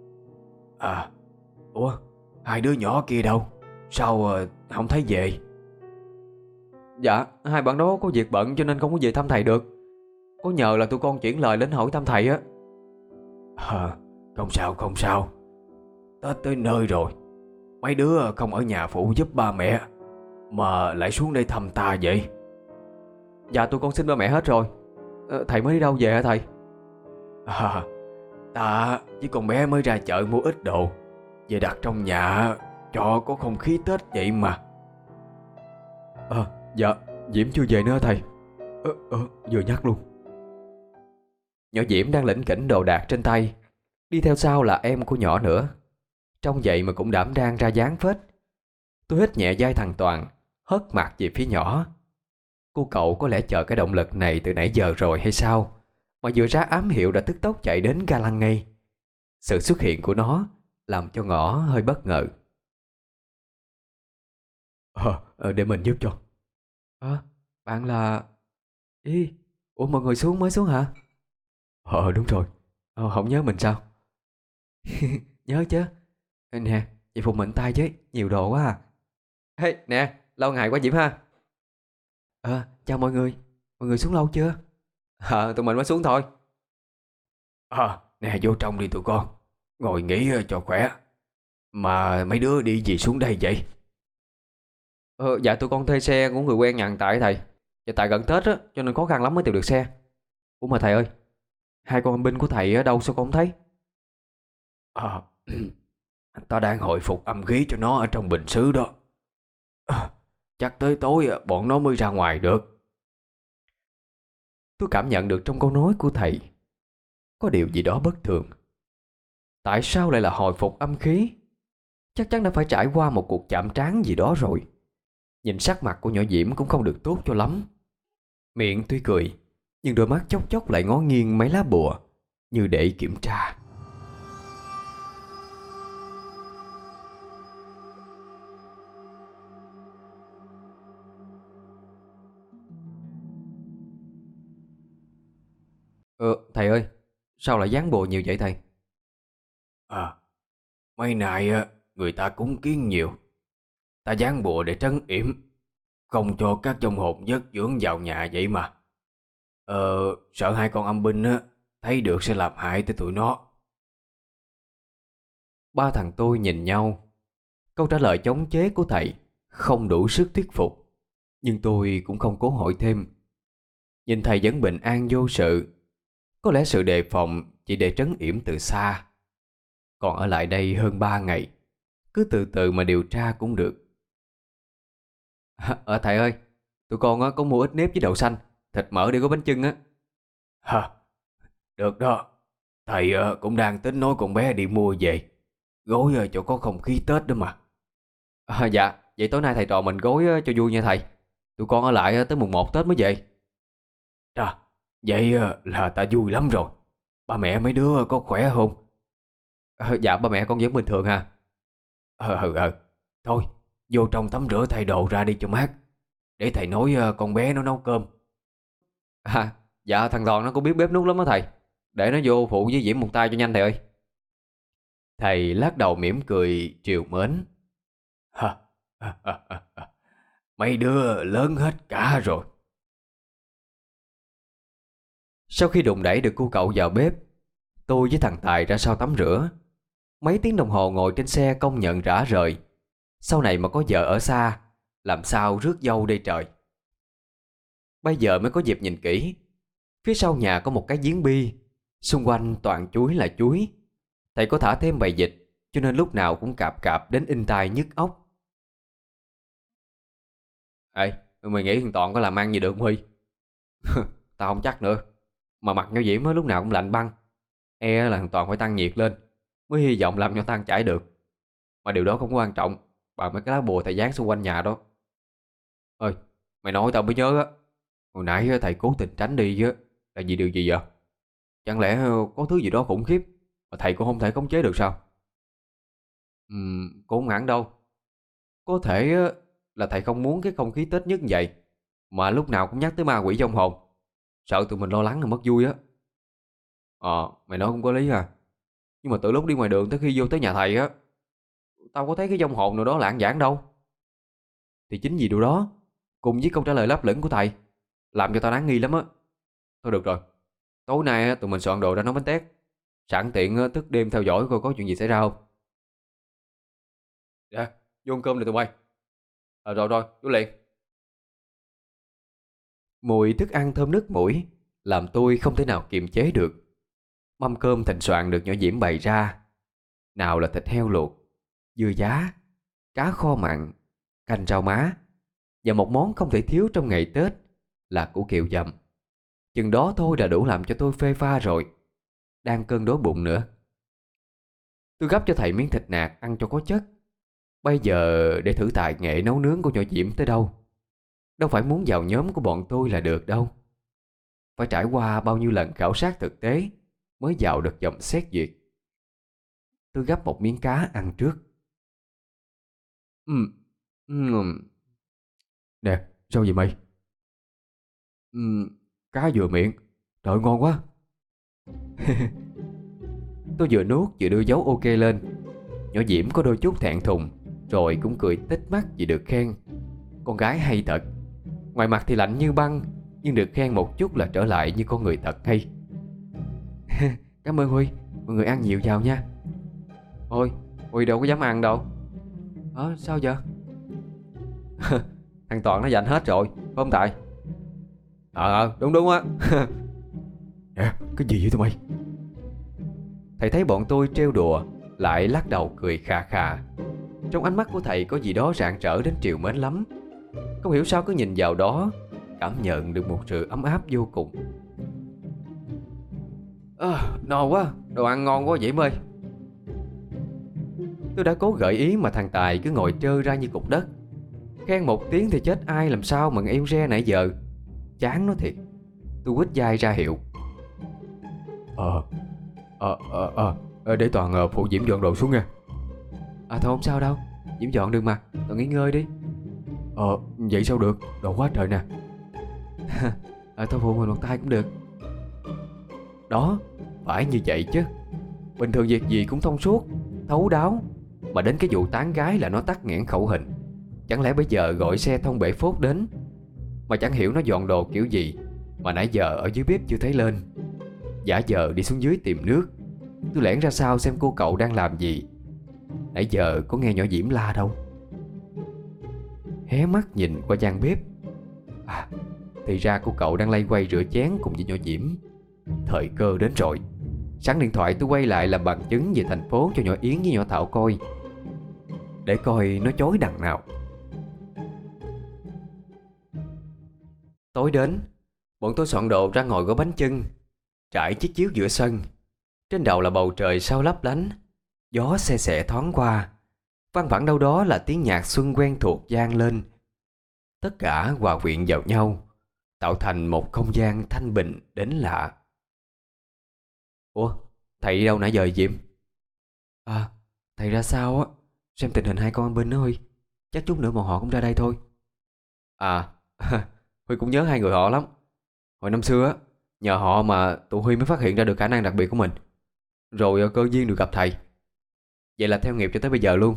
Ủa, hai đứa nhỏ kia đâu? Sao không thấy về? Dạ, hai bạn đó có việc bận cho nên không có về thăm thầy được. Có nhờ là tụi con chuyển lời đến hỏi thăm thầy á. Không sao. Tết tới nơi rồi, mấy đứa không ở nhà phụ giúp ba mẹ mà lại xuống đây thăm ta vậy? Dạ tụi con xin ba mẹ hết rồi. Thầy mới đi đâu về hả thầy? Ta với con bé mới ra chợ mua ít đồ về đặt trong nhà cho có không khí Tết vậy mà. Dạ Diễm chưa về nữa hả thầy? Vừa nhắc luôn. Nhỏ Diễm đang lỉnh kỉnh đồ đạc trên tay. Đi theo sau là em của nhỏ nữa. Trông vậy mà cũng đảm đang ra dáng phết. Tôi hít nhẹ vai thằng Toàn, hất mặt về phía nhỏ. Cô cậu có lẽ chờ cái động lực này từ nãy giờ rồi hay sao, mà vừa ra ám hiệu đã tức tốc chạy đến ga lăng ngay. Sự xuất hiện của nó làm cho Ngõ hơi bất ngờ. Để mình giúp cho. Bạn là... Ý, ủa mọi người mới xuống hả? Đúng rồi. Không nhớ mình sao? Nhớ chứ. Nè, chị phụ mình tay chứ, nhiều đồ quá à. Ê, nè, lâu ngày quá Diễm ha. Chào mọi người. Mọi người xuống lâu chưa? Tụi mình mới xuống thôi. Nè, vô trong đi tụi con. Ngồi nghỉ cho khỏe. Mà mấy đứa đi gì xuống đây vậy? Dạ tụi con thuê xe của người quen nhận tại thầy. Dạ tại gần Tết á, cho nên khó khăn lắm mới tìm được xe. Ủa mà thầy ơi, hai con âm binh của thầy ở đâu sao con không thấy? Ờ, ta đang hồi phục âm khí cho nó ở trong bình sứ đó. Chắc tới tối bọn nó mới ra ngoài được. Tôi cảm nhận được trong câu nói của thầy có điều gì đó bất thường. Tại sao lại là hồi phục âm khí? Chắc chắn đã phải trải qua một cuộc chạm trán gì đó rồi. Nhìn sắc mặt của nhỏ Diễm cũng không được tốt cho lắm. Miệng tuy cười, nhưng đôi mắt chốc chốc lại ngó nghiêng mấy lá bùa, như để kiểm tra. Thầy ơi, sao lại dán bùa nhiều vậy thầy? Mấy nay người ta cúng kiến nhiều. Ta dán bùa để trấn yểm, không cho các trong hồn giấc dưỡng vào nhà vậy mà. Sợ hai con âm binh thấy được sẽ làm hại tới tụi nó. Ba thằng tôi nhìn nhau. Câu trả lời chống chế của thầy không đủ sức thuyết phục, nhưng tôi cũng không cố hỏi thêm. Nhìn thầy vẫn bình an vô sự, có lẽ sự đề phòng chỉ để trấn yểm từ xa. Còn ở lại đây hơn 3 ngày, cứ từ từ mà điều tra cũng được. Thầy ơi, tụi con có mua ít nếp với đậu xanh, thịt mỡ để có bánh chưng á. Được đó. Thầy cũng đang tính nói con bé đi mua về, gối cho có không khí Tết đó mà. Dạ, vậy tối nay thầy trò mình gối cho vui nha thầy. Tụi con ở lại tới mùng 1 Tết mới về. Trời, vậy là ta vui lắm rồi. Ba mẹ mấy đứa có khỏe không? Dạ ba mẹ con vẫn bình thường à. Thôi, vô trong tắm rửa thay đồ ra đi cho mát. Để thầy nói con bé nó nấu cơm. Dạ thằng Toàn nó cũng biết bếp nút lắm á thầy. Để nó vô phụ với Diễm một tay cho nhanh thầy ơi. Thầy lắc đầu mỉm cười trìu mến. Mấy đứa lớn hết cả rồi. Sau khi đụng đẩy được cô cậu vào bếp, tôi với thằng Tài ra sau tắm rửa. Mấy tiếng đồng hồ ngồi trên xe công nhận rã rời. Sau này mà có vợ ở xa, làm sao rước dâu đây trời. Bây giờ mới có dịp nhìn kỹ. Phía sau nhà có một cái giếng bi, xung quanh toàn chuối là chuối. Thầy có thả thêm bầy dịch, cho nên lúc nào cũng cạp cạp đến in tai nhức óc. Ê, mày nghĩ thằng Toàn có làm ăn gì được không Huy? Tao không chắc nữa. Mà mặt nhỏ Diễm lúc nào cũng lạnh băng. E là thằng Toàn phải tăng nhiệt lên mới hy vọng làm cho tan chảy được. Mà điều đó không quan trọng bằng mấy cái lá bùa thầy dán xung quanh nhà đó. Ơi, mày nói tao mới nhớ á. Hồi nãy thầy cố tình tránh đi á, là vì điều gì vậy? Chẳng lẽ có thứ gì đó khủng khiếp mà thầy cũng không thể khống chế được sao? Cũng không hẳn đâu. Có thể là thầy không muốn cái không khí Tết nhất như vậy, mà lúc nào cũng nhắc tới ma quỷ trong hồn, sợ tụi mình lo lắng là mất vui á. Mày nói cũng có lý à. Nhưng mà từ lúc đi ngoài đường tới khi vô tới nhà thầy á, tao có thấy cái vong hồn nào đó lảng vảng đâu. Thì chính vì điều đó, cùng với câu trả lời lấp lửng của thầy, làm cho tao đáng nghi lắm á. Thôi được rồi, tối nay tụi mình soạn đồ ra nấu bánh tét, sẵn tiện thức đêm theo dõi coi có chuyện gì xảy ra không. Dạ, vô ăn cơm đi tụi bay. Rồi, vô liền. Mùi thức ăn thơm nức mũi làm tôi không thể nào kiềm chế được. Mâm cơm thịnh soạn được nhỏ Diễm bày ra. Nào là thịt heo luộc, dưa giá, cá kho mặn, canh rau má, và một món không thể thiếu trong ngày Tết là củ kiệu dầm. Chừng đó thôi là đủ làm cho tôi phê pha rồi. Đang cơn đói bụng nữa. Tôi gắp cho thầy miếng thịt nạc ăn cho có chất. Bây giờ để thử tài nghệ nấu nướng của nhỏ Diễm tới đâu. Đâu phải muốn vào nhóm của bọn tôi là được đâu. Phải trải qua bao nhiêu lần khảo sát thực tế mới vào được dòng xét duyệt. Tôi gắp một miếng cá ăn trước. Nè, sao vậy mày? Cá vừa miệng. Trời, ngon quá. Tôi vừa nuốt vừa đưa dấu ok lên. Nhỏ Diễm có đôi chút thẹn thùng, rồi cũng cười tít mắt vì được khen. Con gái hay thật. Ngoài mặt thì lạnh như băng, nhưng được khen một chút là trở lại như con người thật hay. Cảm ơn Huy. Mọi người ăn nhiều vào nha. Ôi, Huy đâu có dám ăn đâu. Sao vậy? Thằng Toàn nó dành hết rồi, phải không Tài? Đúng đúng á. Nè, cái gì vậy tụi mày? Thầy thấy bọn tôi trêu đùa, lại lắc đầu cười khà khà. Trong ánh mắt của thầy có gì đó rạng rỡ đến trìu mến lắm. Không hiểu sao cứ nhìn vào đó, cảm nhận được một sự ấm áp vô cùng. No quá, đồ ăn ngon quá Diễm ơi. Tôi đã cố gợi ý mà thằng Tài cứ ngồi trơ ra như cục đất. Khen một tiếng thì chết ai làm sao mà yêu re nãy giờ. Chán nó thiệt. Tôi quýt vai ra hiệu. Để Toàn phụ Diễm dọn đồ xuống nha. Thôi không sao đâu, Diễm dọn được mà, Toàn nghỉ ngơi đi. Vậy sao được, đồ quá trời nè. Thôi phụ mình một tay cũng được. Đó, phải như vậy chứ. Bình thường việc gì cũng thông suốt, thấu đáo, mà đến cái vụ tán gái là nó tắc nghẽn khẩu hình. Chẳng lẽ bây giờ gọi xe thông bể phốt đến, mà chẳng hiểu nó dọn đồ kiểu gì mà nãy giờ ở dưới bếp chưa thấy lên. Giả giờ đi xuống dưới tìm nước. Tôi lẻn ra sau xem cô cậu đang làm gì. Nãy giờ có nghe nhỏ Diễm la đâu. Hé mắt nhìn qua gian bếp. Thì ra cô cậu đang loay quay rửa chén cùng với nhỏ Diễm. Thời cơ đến rồi. Sẵn điện thoại tôi quay lại làm bằng chứng về thành phố cho nhỏ Yến với nhỏ Thảo coi, để coi nó chối đằng nào. Tối đến, bọn tôi soạn đồ ra ngồi gói bánh chưng, trải chiếc chiếu giữa sân. Trên đầu là bầu trời sao lấp lánh. Gió se sẻ thoáng qua. Văng vẳng đâu đó là tiếng nhạc xuân quen thuộc vang lên. Tất cả hòa quyện vào nhau, tạo thành một không gian thanh bình đến lạ. Ủa, thầy đi đâu nãy giờ vậy Diễm? Thầy ra sao á, xem tình hình hai con anh Binh đó Huy. Chắc chút nữa bọn họ cũng ra đây thôi. Huy cũng nhớ hai người họ lắm. Hồi năm xưa á, nhờ họ mà tụi Huy mới phát hiện ra được khả năng đặc biệt của mình. Rồi cơ duyên được gặp thầy. Vậy là theo nghiệp cho tới bây giờ luôn.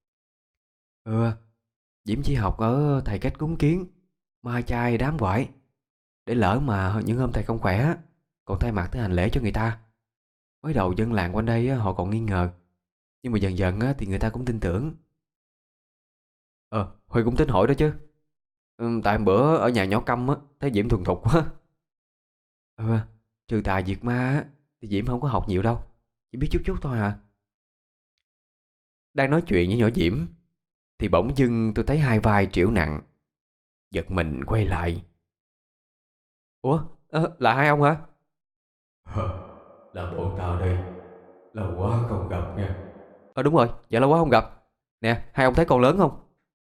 Diễm chỉ học ở thầy cách cúng kiến, mai chay đám quải, để lỡ mà những hôm thầy không khỏe còn thay mặt tới hành lễ cho người ta. Mới đầu dân làng quanh đây họ còn nghi ngờ, nhưng mà dần dần thì người ta cũng tin tưởng. Huy cũng tính hỏi đó chứ. Tại bữa ở nhà nhỏ Câm thấy Diễm thuần thục quá. Trừ tài diệt ma thì Diễm không có học nhiều đâu, chỉ biết chút chút thôi à. Đang nói chuyện với nhỏ Diễm thì bỗng dưng tôi thấy hai vai trĩu nặng. Giật mình quay lại. Ủa, là hai ông hả? Là bọn tao đây. Lâu quá không gặp nha. Đúng rồi, dạ lâu quá không gặp. Nè, hai ông thấy con lớn không?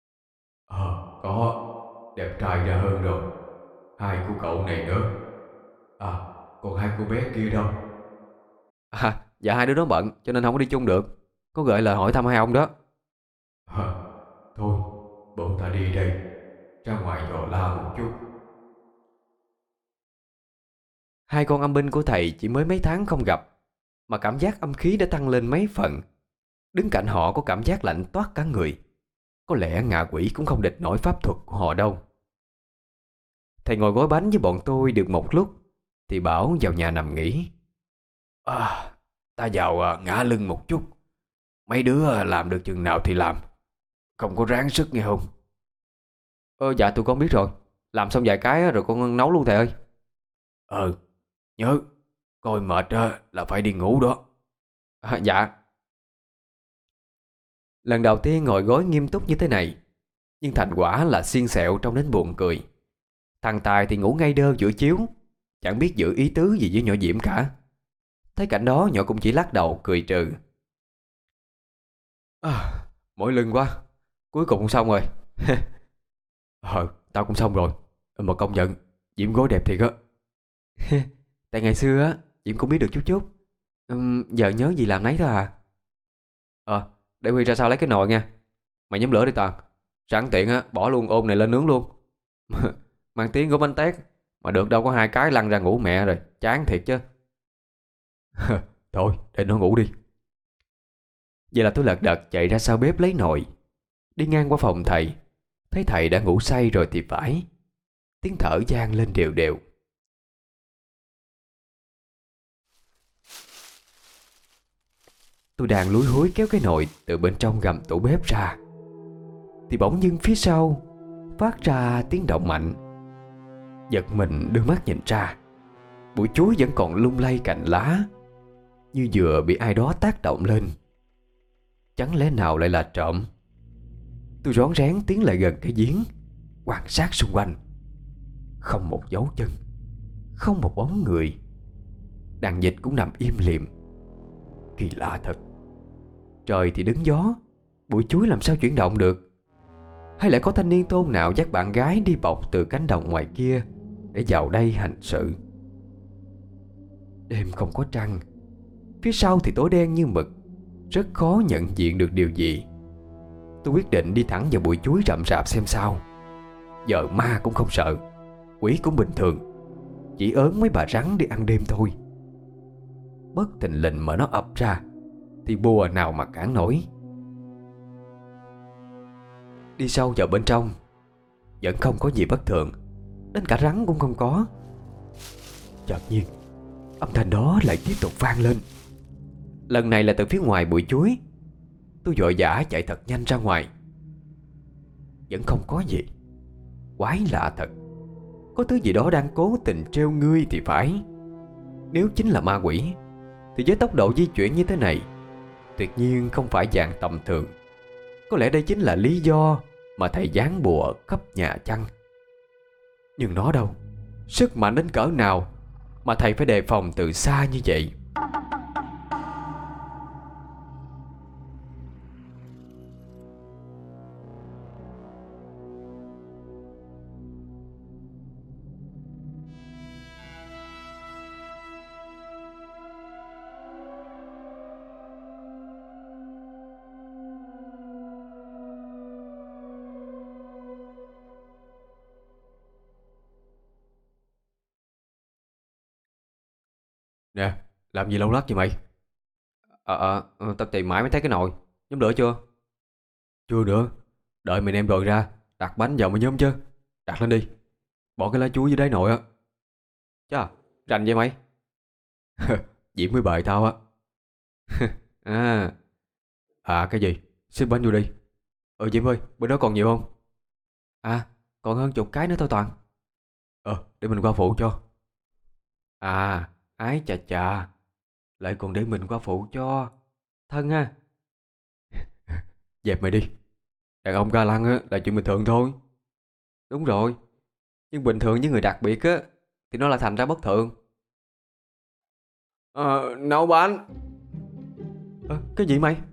Có. Đẹp trai ra hơn rồi. Hai của cậu này nữa. Còn hai cô bé kia đâu? Dạ hai đứa đó bận cho nên không có đi chung được. Có gợi lời hỏi thăm hai ông đó. Thôi, bọn ta đi đây. Ra ngoài dò la một chút. Hai con âm binh của thầy chỉ mới mấy tháng không gặp mà cảm giác âm khí đã tăng lên mấy phần. Đứng cạnh họ có cảm giác lạnh toát cả người. Có lẽ ngạ quỷ cũng không địch nổi pháp thuật của họ đâu. Thầy ngồi gói bánh với bọn tôi được một lúc thì bảo vào nhà nằm nghỉ. Ta vào ngã lưng một chút. Mấy đứa làm được chừng nào thì làm, không có ráng sức nghe không? Dạ tụi con biết rồi. Làm xong vài cái rồi con nấu luôn thầy ơi. Nhớ, coi mệt là phải đi ngủ đó. Dạ. Lần đầu tiên ngồi gói nghiêm túc như thế này, nhưng thành quả là xiên xẹo trông đến buồn cười. Thằng Tài thì ngủ ngay đơ giữa chiếu, chẳng biết giữ ý tứ gì với nhỏ Diễm cả. Thấy cảnh đó nhỏ cũng chỉ lắc đầu cười trừ. Mỏi lưng quá, cuối cùng cũng xong rồi. Tao cũng xong rồi. Mà công nhận Diễm gối đẹp thiệt á. Tại ngày xưa á Diễm cũng biết được chút chút. Giờ nhớ gì làm nấy thôi à. Để Huy ra sau lấy cái nồi nha. Mày nhóm lửa đi Toàn. Sẵn tiện á bỏ luôn ôm này lên nướng luôn. Mang tiếng của bánh tét mà được đâu có 2 cái lăn ra ngủ mẹ rồi. Chán thiệt chứ. Thôi để nó ngủ đi. Vậy là tôi lật đật chạy ra sau bếp lấy nồi. Đi ngang qua phòng thầy, thấy thầy đã ngủ say rồi thì phải. Tiếng thở vang lên đều đều. Tôi đang lúi húi kéo cái nồi từ bên trong gầm tủ bếp ra, thì bỗng dưng phía sau phát ra tiếng động mạnh. Giật mình đưa mắt nhìn ra, bụi chuối vẫn còn lung lay cành lá, như vừa bị ai đó tác động lên. Chẳng lẽ nào lại là trộm? Tôi rón rén tiến lại gần cái giếng, quan sát xung quanh. Không một dấu chân, không một bóng người. Đàn vịt cũng nằm im lìm. Kỳ lạ thật. Trời thì đứng gió, bụi chuối làm sao chuyển động được? Hay lại có thanh niên thôn nào dắt bạn gái đi bọc từ cánh đồng ngoài kia để vào đây hành sự? Đêm không có trăng, phía sau thì tối đen như mực, rất khó nhận diện được điều gì. Tôi quyết định đi thẳng vào bụi chuối rậm rạp xem sao. Giờ ma cũng không sợ, quỷ cũng bình thường, chỉ ớn mấy bà rắn đi ăn đêm thôi. Bất thình lình mà nó ập ra thì bùa nào mà cản nổi. Đi sâu vào bên trong, vẫn không có gì bất thường, đến cả rắn cũng không có. Chợt nhiên âm thanh đó lại tiếp tục vang lên. Lần này là từ phía ngoài bụi chuối. Tôi vội vã chạy thật nhanh ra ngoài. Vẫn không có gì. Quái lạ thật. Có thứ gì đó đang cố tình trêu ngươi thì phải. Nếu chính là ma quỷ thì với tốc độ di chuyển như thế này, tuyệt nhiên không phải dạng tầm thường. Có lẽ đây chính là lý do mà thầy giáng bùa khắp nhà chăng. Nhưng nó đâu, sức mạnh đến cỡ nào mà thầy phải đề phòng từ xa như vậy? Nè, làm gì lâu lắc vậy mày? Tao tìm mãi mới thấy cái nồi. Nhóm lửa chưa? Chưa nữa. Đợi mày đem rồi ra đặt bánh vào mới nhóm chứ. Đặt lên đi. Bỏ cái lá chuối dưới đáy nồi á. Chà, rành vậy mày? Diễm mới bời tao á. À, cái gì? Xếp bánh vô đi. Diễm ơi, bên đó còn nhiều không? Còn hơn chục cái nữa thôi Toàn. Để mình qua phụ cho. Ái chà chà, lại còn để mình qua phụ cho. Thân ha. Dẹp mày đi. Đàn ông ga lăng á là chuyện bình thường thôi. Đúng rồi. Nhưng bình thường với người đặc biệt á thì nó lại thành ra bất thường. Nấu bánh. Cái gì mày?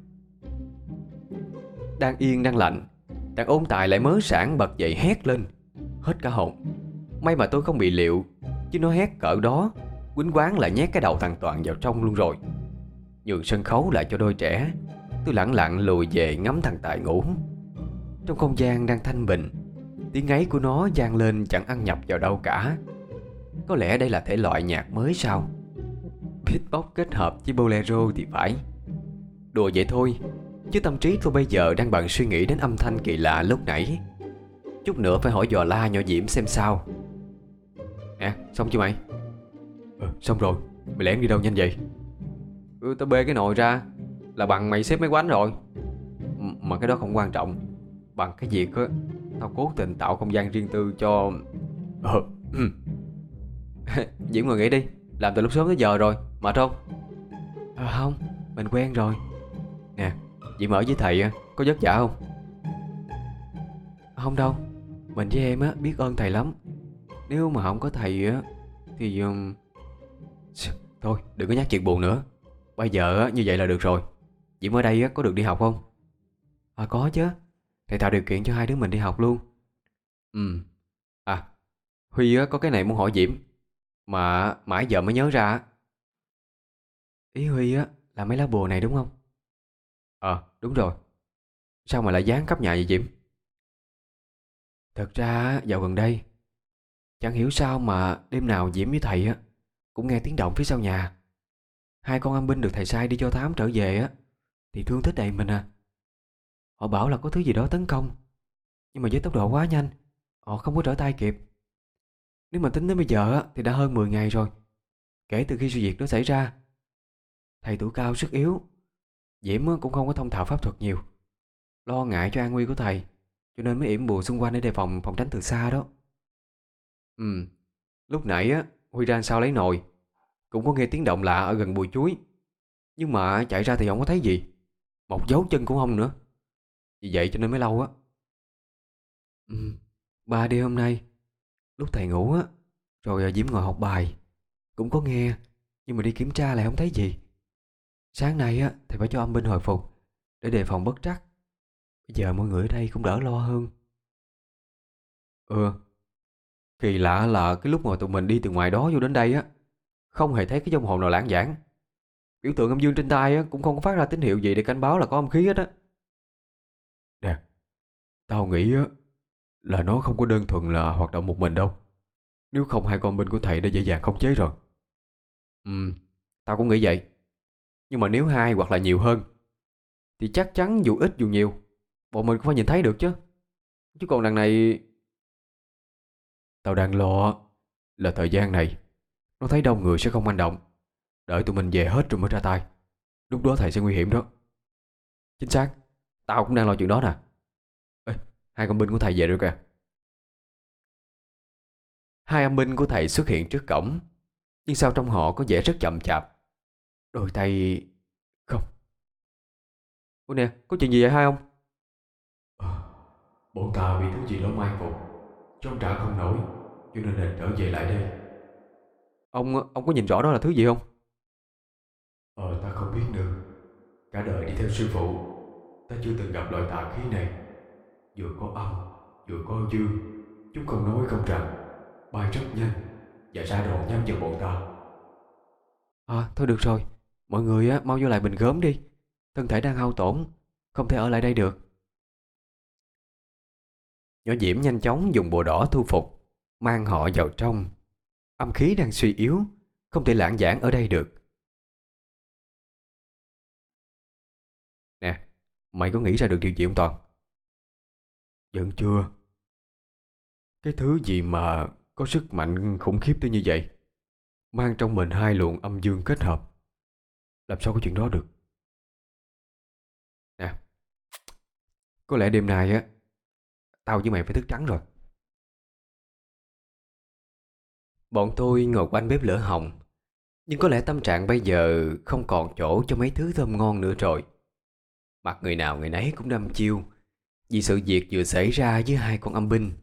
Đang yên đang lạnh, đàn ôn tài lại mớ sảng bật dậy hét lên. Hết cả hồn. May mà tôi không bị liệu, chứ nó hét cỡ đó quýnh quáng lại nhét cái đầu thằng Toàn vào trong luôn rồi. Nhường sân khấu lại cho đôi trẻ, tôi lẳng lặng lùi về ngắm thằng Tài ngủ. Trong không gian đang thanh bình, tiếng ngáy của nó vang lên chẳng ăn nhập vào đâu cả. Có lẽ đây là thể loại nhạc mới sao? Beatbox kết hợp với bolero thì phải. Đùa vậy thôi, chứ tâm trí tôi bây giờ đang bận suy nghĩ đến âm thanh kỳ lạ lúc nãy. Chút nữa phải hỏi dò la nhỏ Diễm xem sao. Xong chưa mày? Xong rồi. Mày lẻn đi đâu nhanh vậy? Tao bê cái nồi ra là bằng mày xếp mấy quánh rồi. Mà cái đó không quan trọng. Bằng cái việc á, tao cố tình tạo không gian riêng tư cho... Diễm ngồi nghỉ đi. Làm từ lúc sớm tới giờ rồi, mệt không? Không, mình quen rồi. Nè, Diễm ở với thầy có vất vả không? Không đâu. Mình với em á biết ơn thầy lắm. Nếu mà không có thầy á thì thôi đừng có nhắc chuyện buồn nữa. Bây giờ á, như vậy là được rồi. Diễm ở đây á, có được đi học không? À có chứ. Thầy tạo điều kiện cho hai đứa mình đi học luôn. Ừ. À, Huy á, có cái này muốn hỏi Diễm mà mãi giờ mới nhớ ra á. Ý Huy á là mấy lá bùa này đúng không? Đúng rồi. Sao mà lại dán khắp nhà vậy Diễm? Thật ra á, dạo gần đây chẳng hiểu sao mà đêm nào Diễm với thầy á cũng nghe tiếng động phía sau nhà. Hai con âm binh được thầy sai đi cho thám trở về á thì thương tích đầy mình à. Họ bảo là có thứ gì đó tấn công, nhưng mà với tốc độ quá nhanh, họ không có trở tay kịp. Nếu mà tính đến bây giờ á thì đã hơn 10 ngày rồi, kể từ khi sự việc đó xảy ra. Thầy tuổi cao sức yếu, Diễm á, cũng không có thông thạo pháp thuật nhiều. Lo ngại cho an nguy của thầy, cho nên mới yểm bùa xung quanh để đề phòng phòng tránh từ xa đó. Ừ, lúc nãy á Huy ra sau lấy nồi, cũng có nghe tiếng động lạ ở gần bụi chuối, nhưng mà chạy ra thì không có thấy gì, một dấu chân cũng không nữa. Vì vậy cho nên mới lâu á. Ừ, 3 đêm hôm nay lúc thầy ngủ á, rồi Diễm ngồi học bài, cũng có nghe, nhưng mà đi kiểm tra lại không thấy gì. Sáng nay á thầy phải cho âm binh hồi phục để đề phòng bất trắc. Bây giờ mọi người ở đây cũng đỡ lo hơn. Ừ, kỳ lạ là cái lúc mà tụi mình đi từ ngoài đó vô đến đây á, không hề thấy cái vong hồn nào lãng vảng. Biểu tượng âm dương trên tay á cũng không có phát ra tín hiệu gì để cảnh báo là có âm khí hết á. Nè, tao nghĩ á là nó không có đơn thuần là hoạt động một mình đâu. Nếu không hai con binh của thầy đã dễ dàng khống chế rồi. Ừ, tao cũng nghĩ vậy. Nhưng mà nếu hai hoặc là nhiều hơn thì chắc chắn dù ít dù nhiều bọn mình cũng phải nhìn thấy được chứ. Chứ còn đằng này, tao đang lo là thời gian này nó thấy đông người sẽ không manh động. Đợi tụi mình về hết rồi mới ra tay, lúc đó thầy sẽ nguy hiểm đó. Chính xác, tao cũng đang lo chuyện đó nè. Ê, hai con binh của thầy về rồi kìa. Hai âm binh của thầy xuất hiện trước cổng, nhưng sao trong họ có vẻ rất chậm chạp. Đôi tay không. Ủa nè, có chuyện gì vậy hai ông? Ờ, Bọn ta bị thứ gì đó mai phục, chống trả không nổi, cho nên đành trở về lại đây. Ông có nhìn rõ đó là thứ gì không? Ta không biết nữa. Cả đời đi theo sư phụ, ta chưa từng gặp loại tà khí này. Vừa có âm, vừa có dương. Chúng không nói không rằng, bay rất nhanh và ra đòn nhắm vào bọn ta. Thôi được rồi, mọi người á mau vô lại bình gớm đi. Thân thể đang hao tổn, không thể ở lại đây được. Nhỏ Diễm nhanh chóng dùng bùa đỏ thu phục, mang họ vào trong. Âm khí đang suy yếu, không thể lãng giảng ở đây được. Nè, mày có nghĩ ra được điều gì không Toàn? Vẫn chưa. Cái thứ gì mà có sức mạnh khủng khiếp tới như vậy, mang trong mình hai luồng âm dương kết hợp, làm sao có chuyện đó được? Nè, có lẽ đêm nay á tao với mày phải thức trắng rồi. Bọn tôi ngồi quanh bếp lửa hồng, nhưng có lẽ tâm trạng bây giờ không còn chỗ cho mấy thứ thơm ngon nữa rồi. Mặt người nào người nấy cũng đăm chiêu vì sự việc vừa xảy ra với hai con âm binh.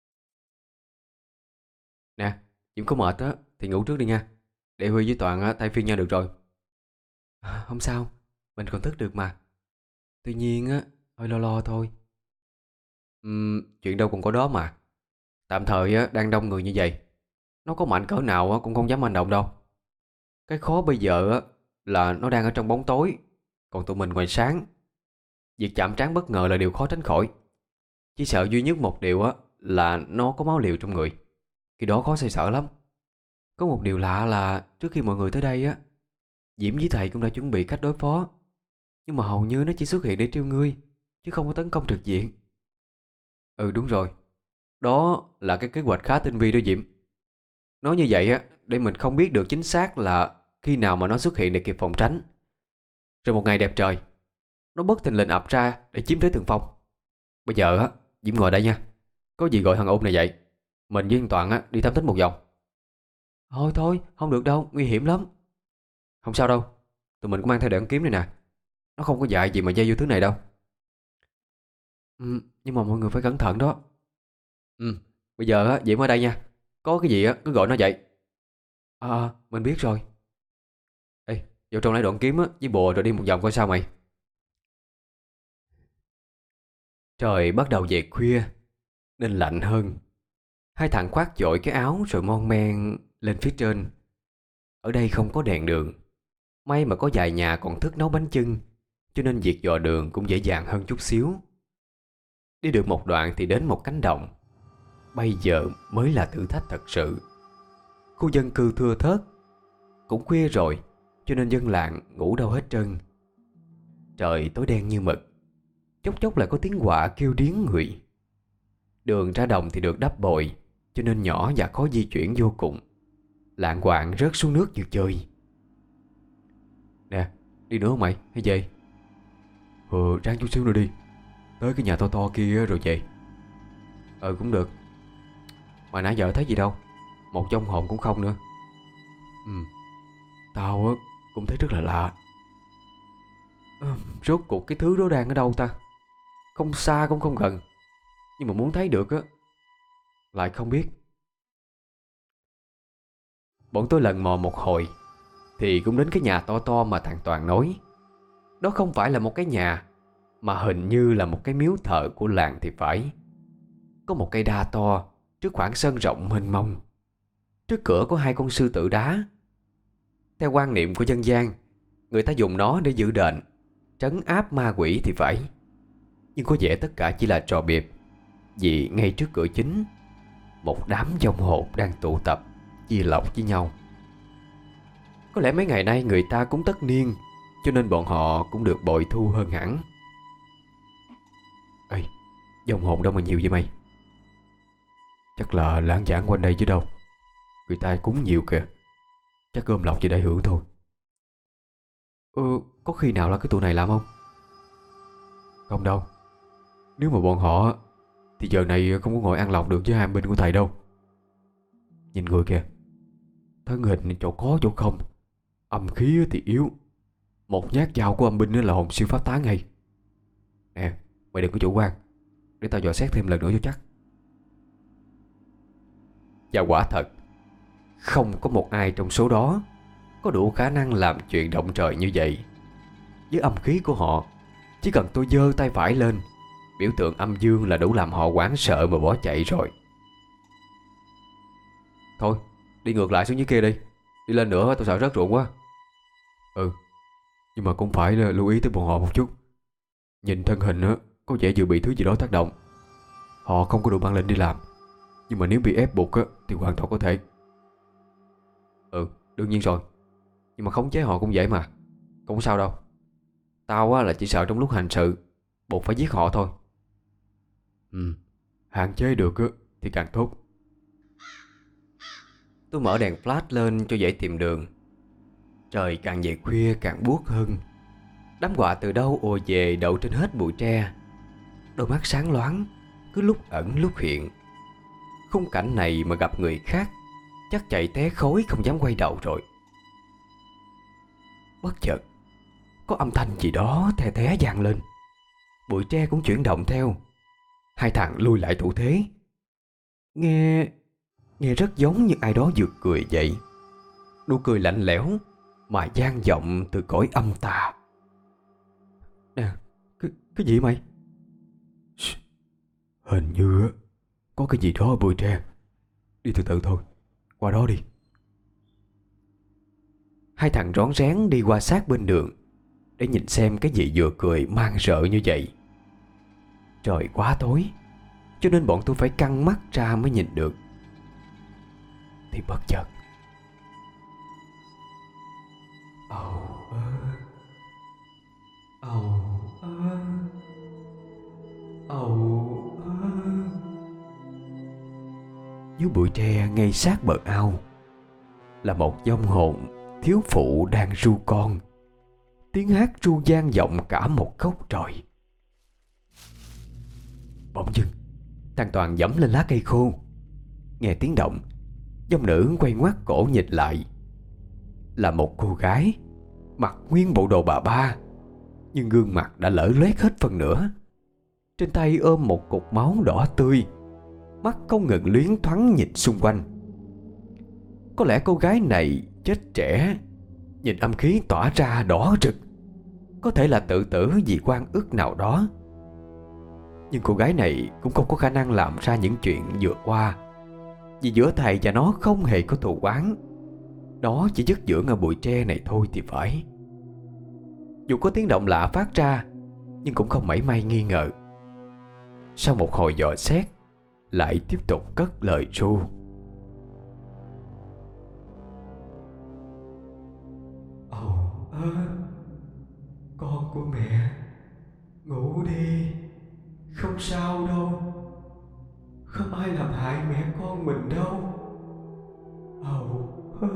Nè, Diễm có mệt á thì ngủ trước đi nha, để Huy với Toàn á thay phiên nhau được rồi. Không sao, mình còn thức được mà. Tuy nhiên á, hơi lo lo thôi. Chuyện đâu còn có đó mà. Tạm thời á, đang đông người như vậy, nó có mạnh cỡ nào á, cũng không dám hành động đâu. Cái khó bây giờ á, là nó đang ở trong bóng tối, còn tụi mình ngoài sáng. Việc chạm trán bất ngờ là điều khó tránh khỏi. Chỉ sợ duy nhất một điều á, là nó có máu liều trong người. Khi đó khó xoay sở lắm. Có một điều lạ là trước khi mọi người tới đây á, Diễm với thầy cũng đã chuẩn bị cách đối phó. Nhưng mà hầu như nó chỉ xuất hiện để trêu ngươi, chứ không có tấn công trực diện. Ừ đúng rồi, đó là cái kế hoạch khá tinh vi đó Diễm. Nói như vậy á, để mình không biết được chính xác là khi nào mà nó xuất hiện để kịp phòng tránh. Rồi một ngày đẹp trời, nó bất thình lình ập ra để chiếm thế thượng phong. Bây giờ á, Diễm ngồi đây nha. Có gì gọi thằng ôn này dậy. Mình với thằng Toàn á, đi thám thính một vòng. Thôi thôi, không được đâu, nguy hiểm lắm. Không sao đâu, tụi mình cũng mang theo đoạn kiếm này nè. Nó không có dại gì mà dây vô thứ này đâu. Nhưng mà mọi người phải cẩn thận đó. Bây giờ á, Diễm ở đây nha. Có cái gì á, cứ gọi nó dậy. Mình biết rồi. Ê, vô trong lấy đoạn kiếm á, với bùa rồi đi một vòng coi sao mày. Trời bắt đầu về khuya nên lạnh hơn. Hai thằng khoác vội cái áo rồi mon men lên phía trên. Ở đây không có đèn đường. May mà có vài nhà còn thức nấu bánh chưng, cho nên việc dò đường cũng dễ dàng hơn chút xíu. Đi được một đoạn thì đến một cánh đồng. Bây giờ mới là thử thách thật sự. Khu dân cư thưa thớt. Cũng khuya rồi, cho nên dân làng ngủ đâu hết trơn. Trời tối đen như mực. Chốc chốc lại có tiếng quạ kêu điếng người. Đường ra đồng thì được đắp bồi, cho nên nhỏ và khó di chuyển vô cùng. Lạng quạng rớt xuống nước như chơi. Nè, đi nữa không mày, hay về? Ráng chút xíu nữa đi. Tới cái nhà to to kia rồi về. Cũng được. Mà nãy giờ thấy gì đâu, một vong hồn cũng không nữa. Tao á cũng thấy rất là lạ. Rốt cuộc cái thứ đó đang ở đâu ta? Không xa cũng không gần, nhưng mà muốn thấy được á lại không biết. Bọn tôi lần mò một hồi thì cũng đến cái nhà to to mà thằng Toàn nói. Đó không phải là một cái nhà, mà hình như là một cái miếu thờ của làng thì phải. Có một cây đa to trước khoảng sân rộng mênh mông. Trước cửa có hai con sư tử đá. Theo quan niệm của dân gian, người ta dùng nó để giữ đền, trấn áp ma quỷ thì phải. Nhưng có vẻ tất cả chỉ là trò biệp, vì ngay trước cửa chính, một đám vong hồn đang tụ tập chia lọc với nhau. Có lẽ mấy ngày nay người ta cũng tất niên, cho nên bọn họ cũng được bội thu hơn hẳn. Ê, vong hồn đâu mà nhiều vậy mày? Chắc là lãng vãng quanh đây chứ đâu. Người ta cúng nhiều kìa. Chắc gom lọc về đây hưởng thôi. Có khi nào là cái tụi này làm không? Không đâu. Nếu mà bọn họ thì giờ này không có ngồi ăn lọc được với hai bên của thầy đâu. Nhìn người kìa, thân hình chỗ có chỗ không, âm khí thì yếu. Một nhát dao của âm binh là hồn siêu phát tán ngay. Nè, mày đừng có chủ quan, để tao dò xét thêm lần nữa cho chắc. Và quả thật, không có một ai trong số đó có đủ khả năng làm chuyện động trời như vậy. Với âm khí của họ, chỉ cần tôi giơ tay phải lên, biểu tượng âm dương là đủ làm họ hoảng sợ mà bỏ chạy rồi. Thôi, đi ngược lại xuống dưới kia đi. Đi lên nữa tôi sợ rớt ruộng quá. Nhưng mà cũng phải lưu ý tới bọn họ một chút. Nhìn thân hình á, có vẻ vừa bị thứ gì đó tác động. Họ không có đủ bản lĩnh đi làm, nhưng mà nếu bị ép buộc á thì hoàn toàn có thể. Đương nhiên rồi. Nhưng mà khống chế họ cũng dễ mà, không có sao đâu. Tao á là chỉ sợ trong lúc hành sự buộc phải giết họ thôi. Hạn chế được á thì càng tốt. Tôi mở đèn flash lên cho dễ tìm đường. Trời càng về khuya càng buốt hơn. Đám quạ từ đâu ùa về đậu trên hết bụi tre. Đôi mắt sáng loáng, cứ lúc ẩn lúc hiện. Khung cảnh này mà gặp người khác chắc chạy té khối không dám quay đầu rồi. Bất chợt có âm thanh gì đó the thé vang lên. Bụi tre cũng chuyển động theo. Hai thằng lùi lại thủ thế. Nghe rất giống như ai đó vừa cười vậy. Nụ cười lạnh lẽo mà vang vọng từ cõi âm tà. Nè, cái gì mày? Hình như có cái gì đó ở bụi tre. Đi từ từ thôi, qua đó đi. Hai thằng rón rén đi qua sát bên đường để nhìn xem cái gì vừa cười man rợ như vậy. Trời quá tối, cho nên bọn tôi phải căng mắt ra mới nhìn được. Thì bất chợt dưới bụi tre ngay sát bờ ao là một vong hồn thiếu phụ đang ru con. Tiếng hát ru vang vọng cả một góc trời. Bỗng dưng thằng Toàn giẫm lên lá cây khô. Nghe tiếng động, vong nữ quay ngoắt cổ nhìn lại. Là một cô gái mặc nguyên bộ đồ bà ba, nhưng gương mặt đã lở loét hết phần nửa. Trên tay ôm một cục máu đỏ tươi, mắt không ngừng luyến thoáng nhìn xung quanh. Có lẽ cô gái này chết trẻ, nhìn âm khí tỏa ra đỏ rực, có thể là tự tử vì oan ức nào đó. Nhưng cô gái này cũng không có khả năng làm ra những chuyện vừa qua, vì giữa thầy và nó không hề có thù oán. Nó chỉ dứt dưỡng ở bụi tre này thôi thì phải. Dù có tiếng động lạ phát ra, nhưng cũng không mảy may nghi ngờ. Sau một hồi dò xét, lại tiếp tục cất lời ru. Ồ ơ, con của mẹ, ngủ đi, không sao đâu. Không ai làm hại mẹ con mình đâu. Ồ ơ.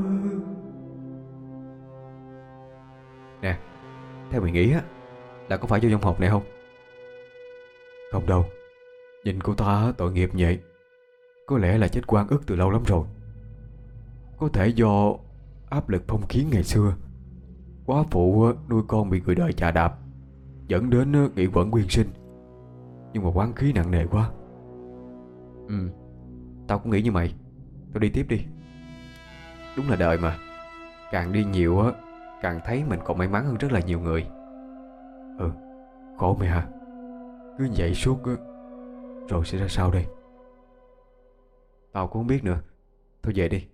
Nè, theo mày nghĩ á, là có phải vô trong hộp này không? Không đâu. Nhìn cô ta tội nghiệp vậy, có lẽ là chết oan ức từ lâu lắm rồi. Có thể do áp lực phong kiến ngày xưa, quá phụ nuôi con bị người đời chà đạp, dẫn đến nghĩ quẩn nguyên sinh. Nhưng mà oán khí nặng nề quá. Ừ, tao cũng nghĩ như mày. Tao đi tiếp đi. Đúng là đời mà, càng đi nhiều á, càng thấy mình còn may mắn hơn rất là nhiều người. Ừ, khổ mày hả? Cứ như vậy suốt á, rồi sẽ ra sao đây? Tao cũng không biết nữa. Thôi về đi.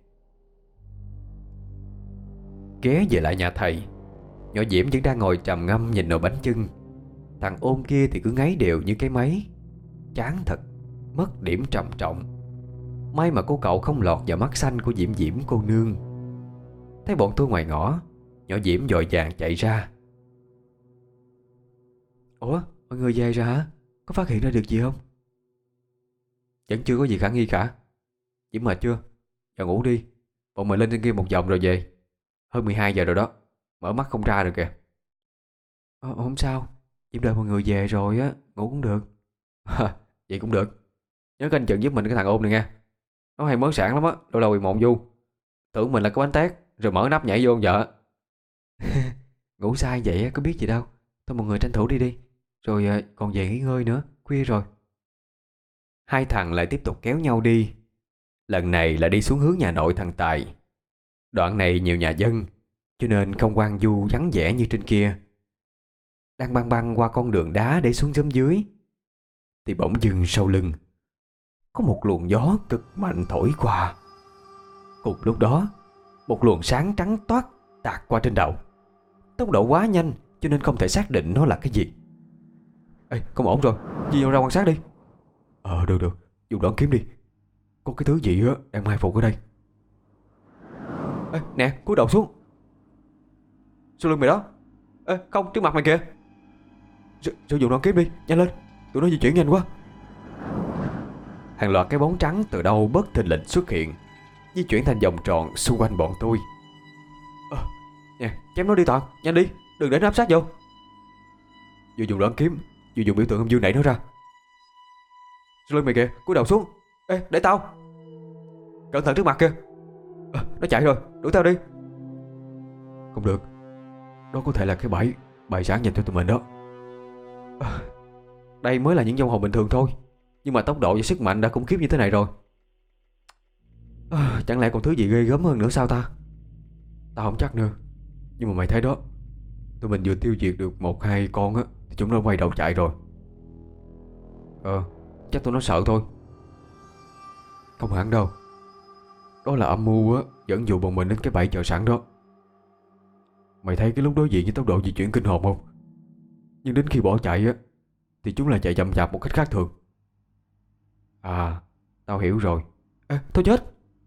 Ghé về lại nhà thầy, nhỏ Diễm vẫn đang ngồi trầm ngâm nhìn nồi bánh chưng. Thằng Ôn kia thì cứ ngáy đều như cái máy. Chán thật, mất điểm trầm trọng. May mà cô cậu không lọt vào mắt xanh của Diễm Diễm cô nương. Thấy bọn tôi ngoài ngõ, nhỏ Diễm vội vàng chạy ra. Ủa, mọi người về rồi hả? Có phát hiện ra được gì không? Vẫn chưa có gì khả nghi cả. Diễm mệt chưa? Giờ ngủ đi. Bọn mình lên trên kia một vòng rồi về. Hơn 12 giờ rồi đó. Mở mắt không ra được kìa. Không sao. Diễm đợi mọi người về rồi á, ngủ cũng được. Vậy cũng được. Nhớ canh chừng giúp mình cái thằng Ôn này nha. Nó hay mới sản lắm á, lâu lâu bị mộng du. Tưởng mình là cái bánh tét, rồi mở nắp nhảy vô vợ. Ngủ sai vậy á, có biết gì đâu. Thôi mọi người tranh thủ đi đi. Rồi còn về nghỉ ngơi nữa, khuya rồi. Hai thằng lại tiếp tục kéo nhau đi. Lần này là đi xuống hướng nhà nội thằng Tài. Đoạn này nhiều nhà dân, cho nên không quang du vắng vẻ như trên kia. Đang băng băng qua con đường đá để xuống xóm dưới, thì bỗng dưng sau lưng có một luồng gió cực mạnh thổi qua. Cùng lúc đó, một luồng sáng trắng toát tạt qua trên đầu. Tốc độ quá nhanh cho nên không thể xác định nó là cái gì. Ê, không ổn rồi, Di vô ra quan sát đi. Được được, dùng đoạn kiếm đi. Có cái thứ gì á đang mai phục ở đây. Ê, nè, cúi đầu xuống. Sau lưng mày đó. Ê, không, trước mặt mày kìa. Sử dụng đoạn kiếm đi, nhanh lên. Tụi nó di chuyển nhanh quá. Hàng loạt cái bóng trắng từ đâu bất thình lình xuất hiện, di chuyển thành vòng tròn xung quanh bọn tôi. Nè, chém nó đi Toàn, nhanh đi, đừng để nó áp sát vô. Vừa dùng đoạn kiếm, vừa dùng biểu tượng âm dương đẩy nó ra. Sau lưng mày kìa, cúi đầu xuống. Ê, để tao. Cẩn thận trước mặt kìa. Nó chạy rồi, đuổi tao đi. Không được, đó có thể là cái bẫy bày sẵn dành cho tụi mình đó. Đây mới là những vong hồn bình thường thôi, nhưng mà tốc độ và sức mạnh đã khủng khiếp như thế này rồi. Chẳng lẽ còn thứ gì ghê gớm hơn nữa sao ta? Tao không chắc nữa. Nhưng mà mày thấy đó, tụi mình vừa tiêu diệt được 1-2 con á, thì chúng nó quay đầu chạy rồi. Chắc tụi nó sợ thôi. Không hẳn đâu. Đó là âm mưu á, dẫn dụ bọn mình đến cái bẫy chờ sẵn đó. Mày thấy cái lúc đối diện với tốc độ di chuyển kinh hồn không? Nhưng đến khi bỏ chạy á, thì chúng lại chạy chậm chạp một cách khác thường. Tao hiểu rồi. Thôi chết.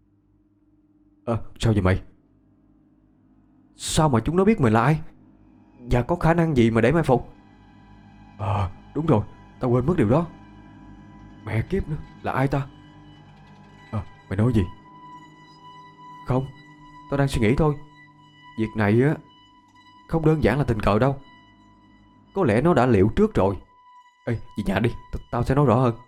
Sao vậy mày? Sao mà chúng nó biết mình là ai? Và có khả năng gì mà để mai phục? Đúng rồi, tao quên mất điều đó. Mẹ kiếp nữa, là ai ta? Mày nói gì? Không, tao đang suy nghĩ thôi. Việc này á không đơn giản là tình cờ đâu. Có lẽ nó đã liệu trước rồi. Ê, về nhà đi, tao sẽ nói rõ hơn.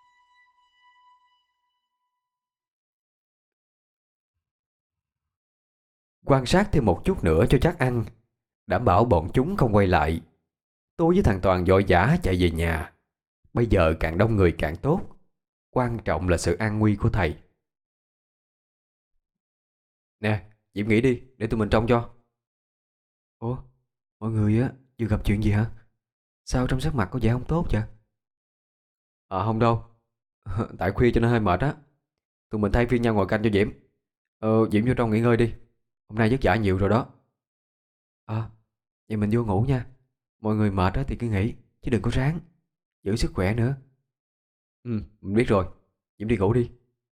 Quan sát thêm một chút nữa cho chắc ăn, đảm bảo bọn chúng không quay lại. Tôi với thằng Toàn vội vã chạy về nhà. Bây giờ càng đông người càng tốt. Quan trọng là sự an nguy của thầy. Nè, Diễm nghỉ đi, để tụi mình trông cho. Ủa, mọi người á, vừa gặp chuyện gì hả? Sao trong sắc mặt có vẻ không tốt vậy? Không đâu. Tại khuya cho nên hơi mệt á. Tụi mình thay phiên nhau ngồi canh cho Diễm. Diễm vô trong nghỉ ngơi đi. Hôm nay vất vả nhiều rồi đó. Vậy mình vô ngủ nha. Mọi người mệt á thì cứ nghỉ, chứ đừng có ráng. Giữ sức khỏe nữa. Mình biết rồi. Diễm đi ngủ đi.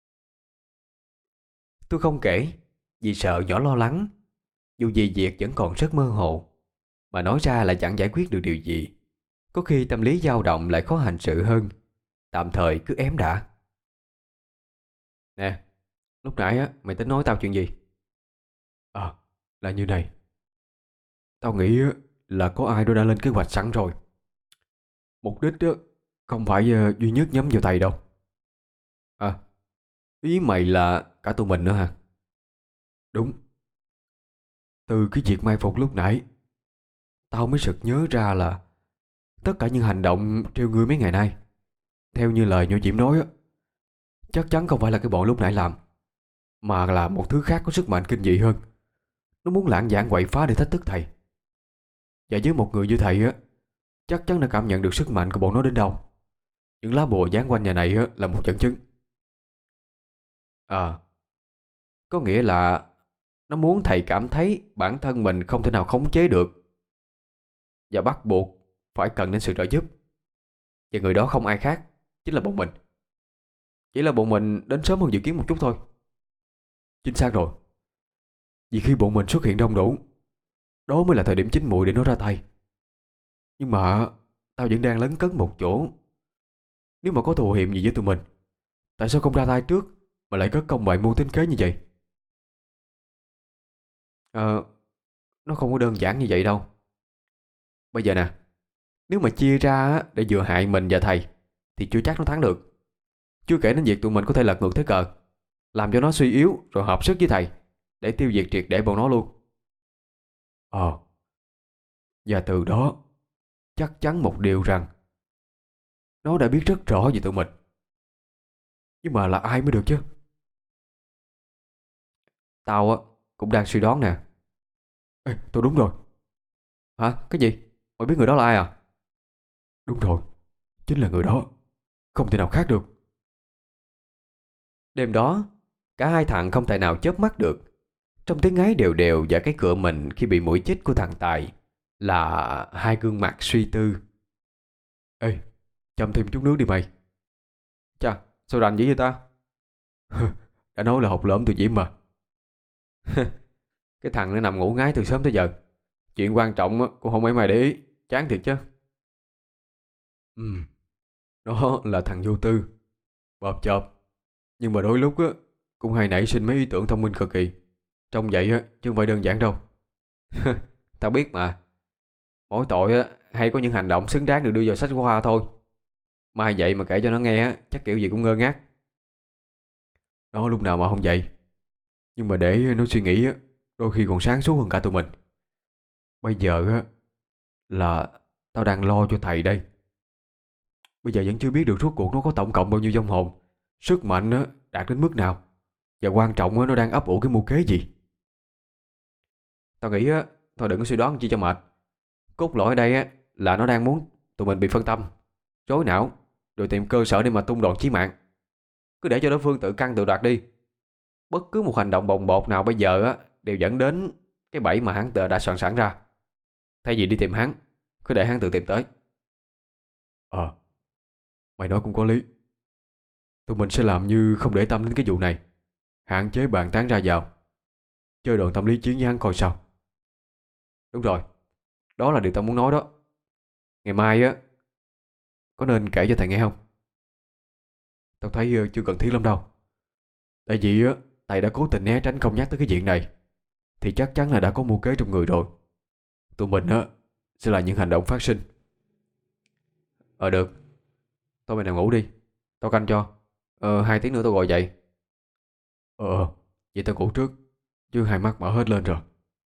Tôi không kể, vì sợ nhỏ lo lắng. Dù gì việc vẫn còn rất mơ hồ, mà nói ra lại chẳng giải quyết được điều gì. Có khi tâm lý dao động lại khó hành sự hơn. Tạm thời cứ ém đã. Nè, lúc nãy á mày tính nói tao chuyện gì? Là như này. Tao nghĩ á, là có ai đó đã lên kế hoạch sẵn rồi. Mục đích á, không phải duy nhất nhắm vào thầy đâu. À, ý mày là cả tụi mình nữa hả? Đúng. Từ cái việc mai phục lúc nãy, tao mới sực nhớ ra là tất cả những hành động trêu ngươi mấy ngày nay, theo như lời Nho Diễm nói á, chắc chắn không phải là cái bọn lúc nãy làm, mà là một thứ khác có sức mạnh kinh dị hơn. Nó muốn lảng vảng quậy phá để thách thức thầy. Và với một người như thầy á, chắc chắn đã cảm nhận được sức mạnh của bọn nó đến đâu. Những lá bùa dán quanh nhà này á, là một dẫn chứng. Có nghĩa là nó muốn thầy cảm thấy bản thân mình không thể nào khống chế được, và bắt buộc phải cần đến sự trợ giúp. Và người đó không ai khác, chính là bọn mình. Chỉ là bọn mình đến sớm hơn dự kiến một chút thôi. Chính xác rồi. Vì khi bọn mình xuất hiện đông đủ, đó mới là thời điểm chín muồi để nó ra tay. Nhưng mà tao vẫn đang lấn cấn một chỗ. Nếu mà có thù hiểm gì với tụi mình, tại sao không ra tay trước mà lại cất công bày mưu tính kế như vậy? Nó không có đơn giản như vậy đâu. Bây giờ nè, nếu mà chia ra á, để vừa hại mình và thầy, thì chưa chắc nó thắng được. Chưa kể đến việc tụi mình có thể lật ngược thế cờ, làm cho nó suy yếu rồi hợp sức với thầy để tiêu diệt triệt để bọn nó luôn. Và từ đó chắc chắn một điều rằng nó đã biết rất rõ về tụi mình. Nhưng mà là ai mới được chứ? Tao á cũng đang suy đoán nè. Ê, tôi đúng rồi. Hả? Cái gì? Mày biết người đó là ai à? Đúng rồi, chính là người đó. Không thể nào khác được. Đêm đó, cả hai thằng không thể nào chớp mắt được. Trong tiếng ngáy đều đều và cái cựa mình khi bị mũi chích của thằng Tài là hai gương mặt suy tư. Ê, châm thêm chút nước đi mày. Chà, sao rành dữ vậy ta? Đã nói là học lỡm từ Diễm mà. Cái thằng nó nằm ngủ ngáy từ sớm tới giờ. Chuyện quan trọng á, cũng không mấy mày để ý. Chán thiệt chứ. Nó là thằng vô tư, bợp chợp, nhưng mà đôi lúc á cũng hay nảy sinh mấy ý tưởng thông minh cực kỳ. Trông vậy á chứ không phải đơn giản đâu. Tao biết mà. Mỗi tội á hay có những hành động xứng đáng được đưa vào sách của Hoa thôi. Mai vậy mà kể cho nó nghe á, chắc kiểu gì cũng ngơ ngác. Nó lúc nào mà không vậy. Nhưng mà để nó suy nghĩ á, đôi khi còn sáng suốt hơn cả tụi mình. Bây giờ á là tao đang lo cho thầy đây. Bây giờ vẫn chưa biết được rốt cuộc nó có tổng cộng bao nhiêu vong hồn, sức mạnh á đạt đến mức nào, và quan trọng á nó đang ấp ủ cái mưu kế gì. Tao nghĩ á, thôi đừng có suy đoán chi cho mệt. Cốt lõi ở đây á là nó đang muốn tụi mình bị phân tâm, rối não, rồi tìm cơ sở để mà tung đòn chí mạng. Cứ để cho đối phương tự căn tự đoạt đi. Bất cứ một hành động bồng bột nào bây giờ á đều dẫn đến cái bẫy mà hắn tự đã soạn sẵn ra. Thay vì đi tìm hắn, cứ để hắn tự tìm tới. Mày nói cũng có lý. Tụi mình sẽ làm như không để tâm đến cái vụ này, hạn chế bàn tán ra vào, chơi đòn tâm lý chiến với hắn coi sao. Đúng rồi, đó là điều tao muốn nói đó. Ngày mai á, có nên kể cho thầy nghe không? Tao thấy chưa cần thiết lắm đâu. Tại vì á, thầy đã cố tình né tránh không nhắc tới cái chuyện này, thì chắc chắn là đã có mưu kế trong người rồi. Tụi mình á sẽ là những hành động phát sinh. Được. Thôi mày nằm ngủ đi, tao canh cho. 2 tiếng nữa tao gọi dậy. Vậy tao ngủ trước, chứ hai mắt mở hết lên rồi.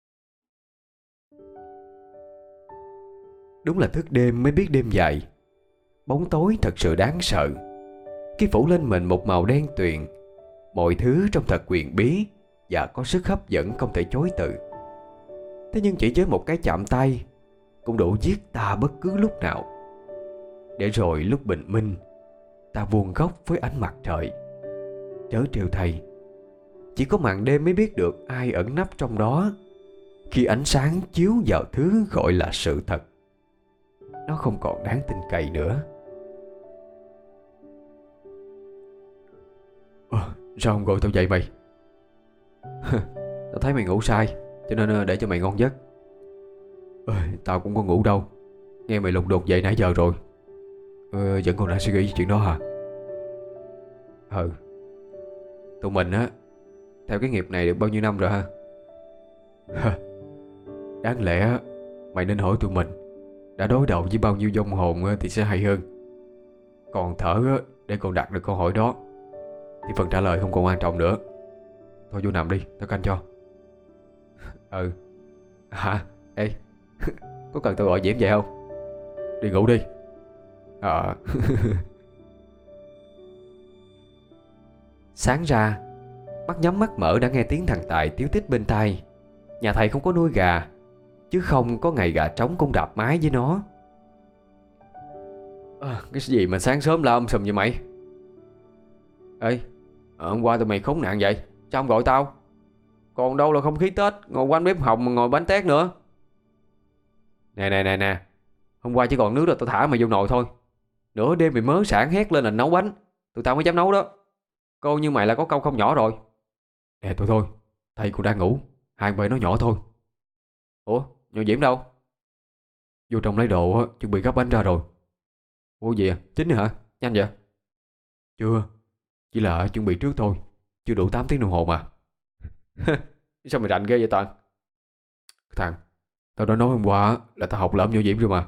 Đúng là thức đêm mới biết đêm dài. Bóng tối thật sự đáng sợ, khi phủ lên mình một màu đen tuyền. Mọi thứ trong thật quyền bí, và có sức hấp dẫn không thể chối từ. Thế nhưng chỉ với một cái chạm tay cũng đủ giết ta bất cứ lúc nào. Để rồi lúc bình minh, ta vuông góc với ánh mặt trời. Chớ trêu thay, chỉ có màn đêm mới biết được ai ẩn nấp trong đó khi ánh sáng chiếu vào thứ gọi là sự thật. Nó không còn đáng tin cậy nữa. Sao không gọi tao dậy mày? Tao thấy mày ngủ sai, cho nên để cho mày ngon giấc. Tao cũng có ngủ đâu. Nghe mày lục đục dậy nãy giờ rồi. Vẫn còn đang suy nghĩ chuyện đó hả? Tụi mình á, theo cái nghiệp này được bao nhiêu năm rồi ha? Đáng lẽ mày nên hỏi tụi mình đã đối đầu với bao nhiêu vong hồn thì sẽ hay hơn. Còn thở để còn đặt được câu hỏi đó thì phần trả lời không còn quan trọng nữa. Thôi vô nằm đi, tao canh cho. Hả? Ê, có cần tao gọi Diễm vậy không? Đi ngủ đi. Sáng ra, mắt nhắm mắt mở đã nghe tiếng thằng Tài tiếu tích bên tai. Nhà thầy không có nuôi gà, chứ không có ngày gà trống cũng đạp mái với nó. Cái gì mà sáng sớm la sùm vậy mày? Ê, hôm qua tụi mày khốn nạn vậy, sao không gọi tao? Còn đâu là không khí Tết, ngồi quanh bếp hồng mà ngồi bánh tét nữa. Nè, hôm qua chỉ còn nước rồi tao thả mày vô nồi thôi. Nửa đêm mày mớ sản hét lên là nấu bánh, tụi tao mới dám nấu đó. Cô như mày là có câu không nhỏ rồi. Nè thôi, thầy cũng đang ngủ, hai bề nói nhỏ thôi. Ủa, nhỏ Diễm đâu? Vô trong lấy đồ chuẩn bị gấp bánh ra rồi. Ủa gì à? Chín nữa hả? Nhanh vậy? Chưa, chỉ là chuẩn bị trước thôi, chưa đủ 8 tiếng đồng hồ mà. Sao mày rành ghê vậy Toàn? Thằng, tao đã nói hôm qua là tao học lỏm nhỏ Diễm rồi mà.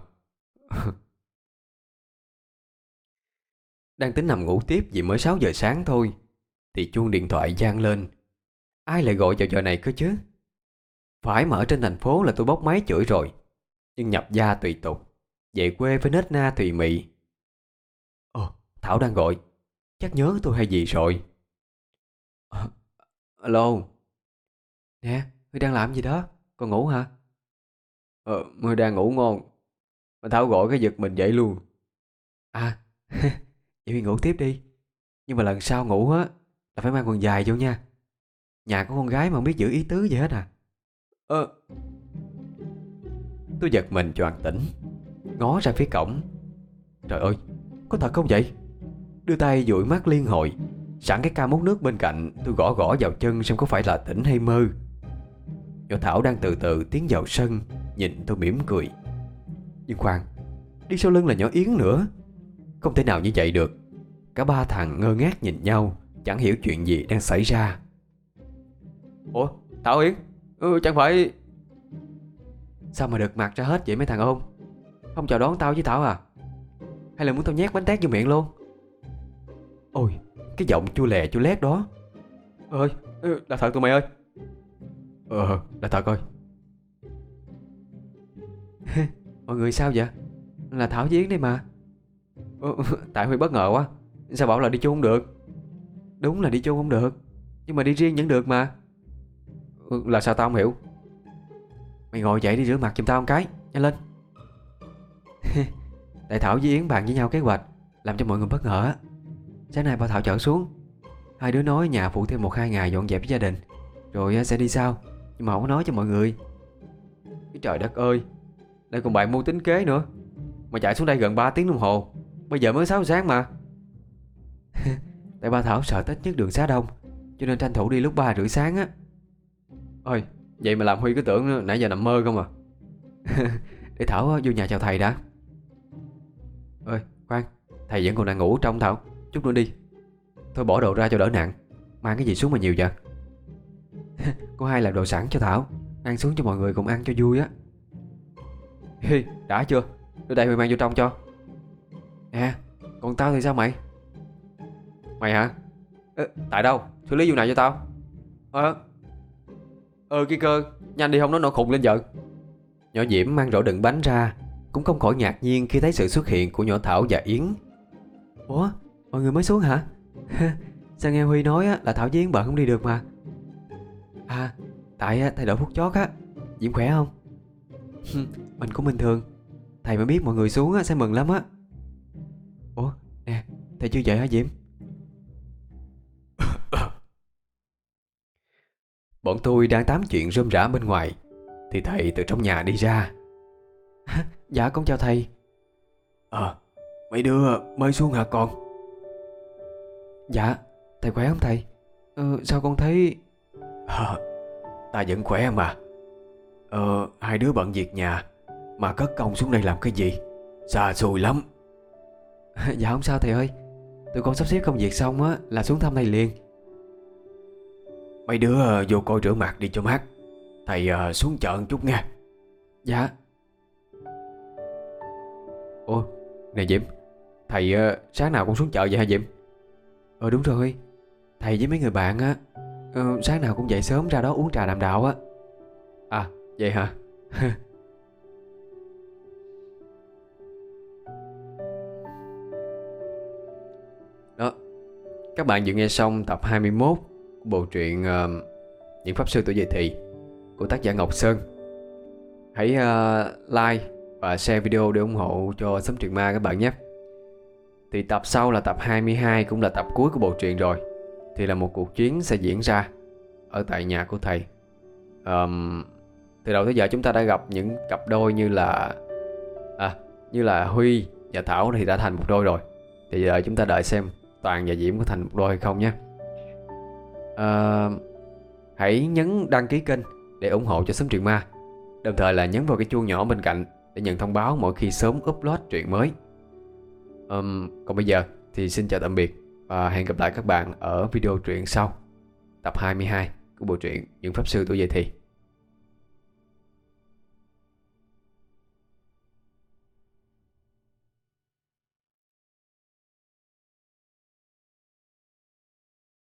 Đang tính nằm ngủ tiếp vì mới 6 giờ sáng thôi thì chuông điện thoại vang lên. Ai lại gọi vào giờ này cơ chứ? Phải mà ở trên thành phố là tôi bóc máy chửi rồi, nhưng nhập gia tùy tục, về quê với nết na thùy mị. Thảo đang gọi, chắc nhớ tôi hay gì rồi. Alo. Nè, Huy đang làm gì đó? Còn ngủ hả? Mới đang ngủ ngon mà Thảo gọi cái giật mình dậy luôn. Vậy Huy ngủ tiếp đi. Nhưng mà lần sau ngủ á là phải mang quần dài vô nha. Nhà có con gái mà không biết giữ ý tứ gì hết à. Tôi giật mình choàng tỉnh, ngó ra phía cổng. Trời ơi, có thật không vậy? Đưa tay dụi mắt liên hồi. Sẵn cái ca múc nước bên cạnh, tôi gõ gõ vào chân xem có phải là tỉnh hay mơ. Nhỏ Thảo đang từ từ tiến vào sân, nhìn tôi mỉm cười. Nhưng khoan, đi sau lưng là nhỏ Yến nữa. Không thể nào như vậy được. Cả ba thằng ngơ ngác nhìn nhau, chẳng hiểu chuyện gì đang xảy ra. Ủa, Thảo Yến, chẳng phải... Sao mà được mặt ra hết vậy mấy thằng ôn? Không chào đón tao với Thảo à? Hay là muốn tao nhét bánh tét vô miệng luôn? Ôi, cái giọng chua lè chua lét đó. Ơi, là thật tụi mày ơi. Là thật ơi. Mọi người sao vậy? Là Thảo với Yến đây mà. Tại Huy bất ngờ quá. Sao bảo là đi chung không được? Đúng là đi chung không được, nhưng mà đi riêng vẫn được mà. Là sao tao không hiểu? Mày ngồi dậy đi rửa mặt giùm tao một cái, nhanh lên. Tại Thảo với Yến bàn với nhau kế hoạch làm cho mọi người bất ngờ á. Sáng nay ba Thảo chở xuống, hai đứa nói nhà phụ thêm 1-2 ngày dọn dẹp với gia đình, rồi sẽ đi sau, nhưng mà không có nói cho mọi người. Cái trời đất ơi, đây còn bạn mưu tính kế nữa. Mà chạy xuống đây gần 3 tiếng đồng hồ, bây giờ mới 6 giờ sáng mà. Tại ba Thảo sợ Tết nhất đường xá đông, cho nên tranh thủ đi lúc 3 rưỡi sáng á. Ôi, vậy mà làm Huy cứ tưởng nãy giờ nằm mơ không à. Để Thảo vô nhà chào thầy đã. Ơi, khoan, thầy vẫn còn đang ngủ trong Thảo, chút nữa đi. Thôi bỏ đồ ra cho đỡ nặng. Mang cái gì xuống mà nhiều vậy? Cô hai làm đồ sẵn cho Thảo, mang xuống cho mọi người cùng ăn cho vui á. Đã chưa? Đưa đây mày mang vô trong cho. Còn tao thì sao mày? Mày hả? Tại đâu? Xử lý vụ này cho tao. Cái cơ, nhanh đi không nó nổi khùng lên vợ. Nhỏ Diễm mang rổ đựng bánh ra, cũng không khỏi ngạc nhiên khi thấy sự xuất hiện của nhỏ Thảo và Yến. Ủa, mọi người mới xuống hả? Sao nghe Huy nói là Thảo với Yến bận không đi được mà. À, tại thay đổi phút chót á. Diễm khỏe không? Mình cũng bình thường. Thầy mà biết mọi người xuống á sẽ mừng lắm á. Ủa, nè, thầy chưa dậy hả Diễm? Bọn tôi đang tám chuyện rôm rả bên ngoài thì thầy từ trong nhà đi ra. Dạ con chào thầy. Mấy đứa mới xuống hả con? Dạ, thầy khỏe không thầy? Sao con thấy... Ta vẫn khỏe mà. Hai đứa bận việc nhà mà cất công xuống đây làm cái gì? Xa xôi lắm. Dạ không sao thầy ơi. Tụi con sắp xếp công việc xong á là xuống thăm thầy liền. Mấy đứa vô coi rửa mặt đi cho mát. Thầy xuống chợ một chút nha. Dạ. Ồ, nè Diễm, thầy sáng nào cũng xuống chợ vậy hả Diễm? Đúng rồi. Thầy với mấy người bạn á sáng nào cũng dậy sớm ra đó uống trà đàm đạo á. À, vậy hả? Đó, các bạn vừa nghe xong tập 21 của bộ truyện Những Pháp Sư Tuổi Dậy Thì của tác giả Ngọc Sơn. Hãy like và share video để ủng hộ cho Xóm Truyện Ma các bạn nhé. Thì tập sau là tập 22, cũng là tập cuối của bộ truyện rồi. Thì là một cuộc chiến sẽ diễn ra ở tại nhà của thầy. Từ đầu tới giờ chúng ta đã gặp những cặp đôi như là Huy và Thảo thì đã thành một đôi rồi. Thì giờ chúng ta đợi xem Toàn và Diễm có thành một đôi hay không nhé. Hãy nhấn đăng ký kênh để ủng hộ cho Xóm Truyện Ma. Đồng thời là nhấn vào cái chuông nhỏ bên cạnh để nhận thông báo mỗi khi sớm upload truyện mới. Còn bây giờ thì xin chào tạm biệt và hẹn gặp lại các bạn ở video truyện sau, tập 22 của bộ truyện Những Pháp Sư Tuổi Dậy Thì.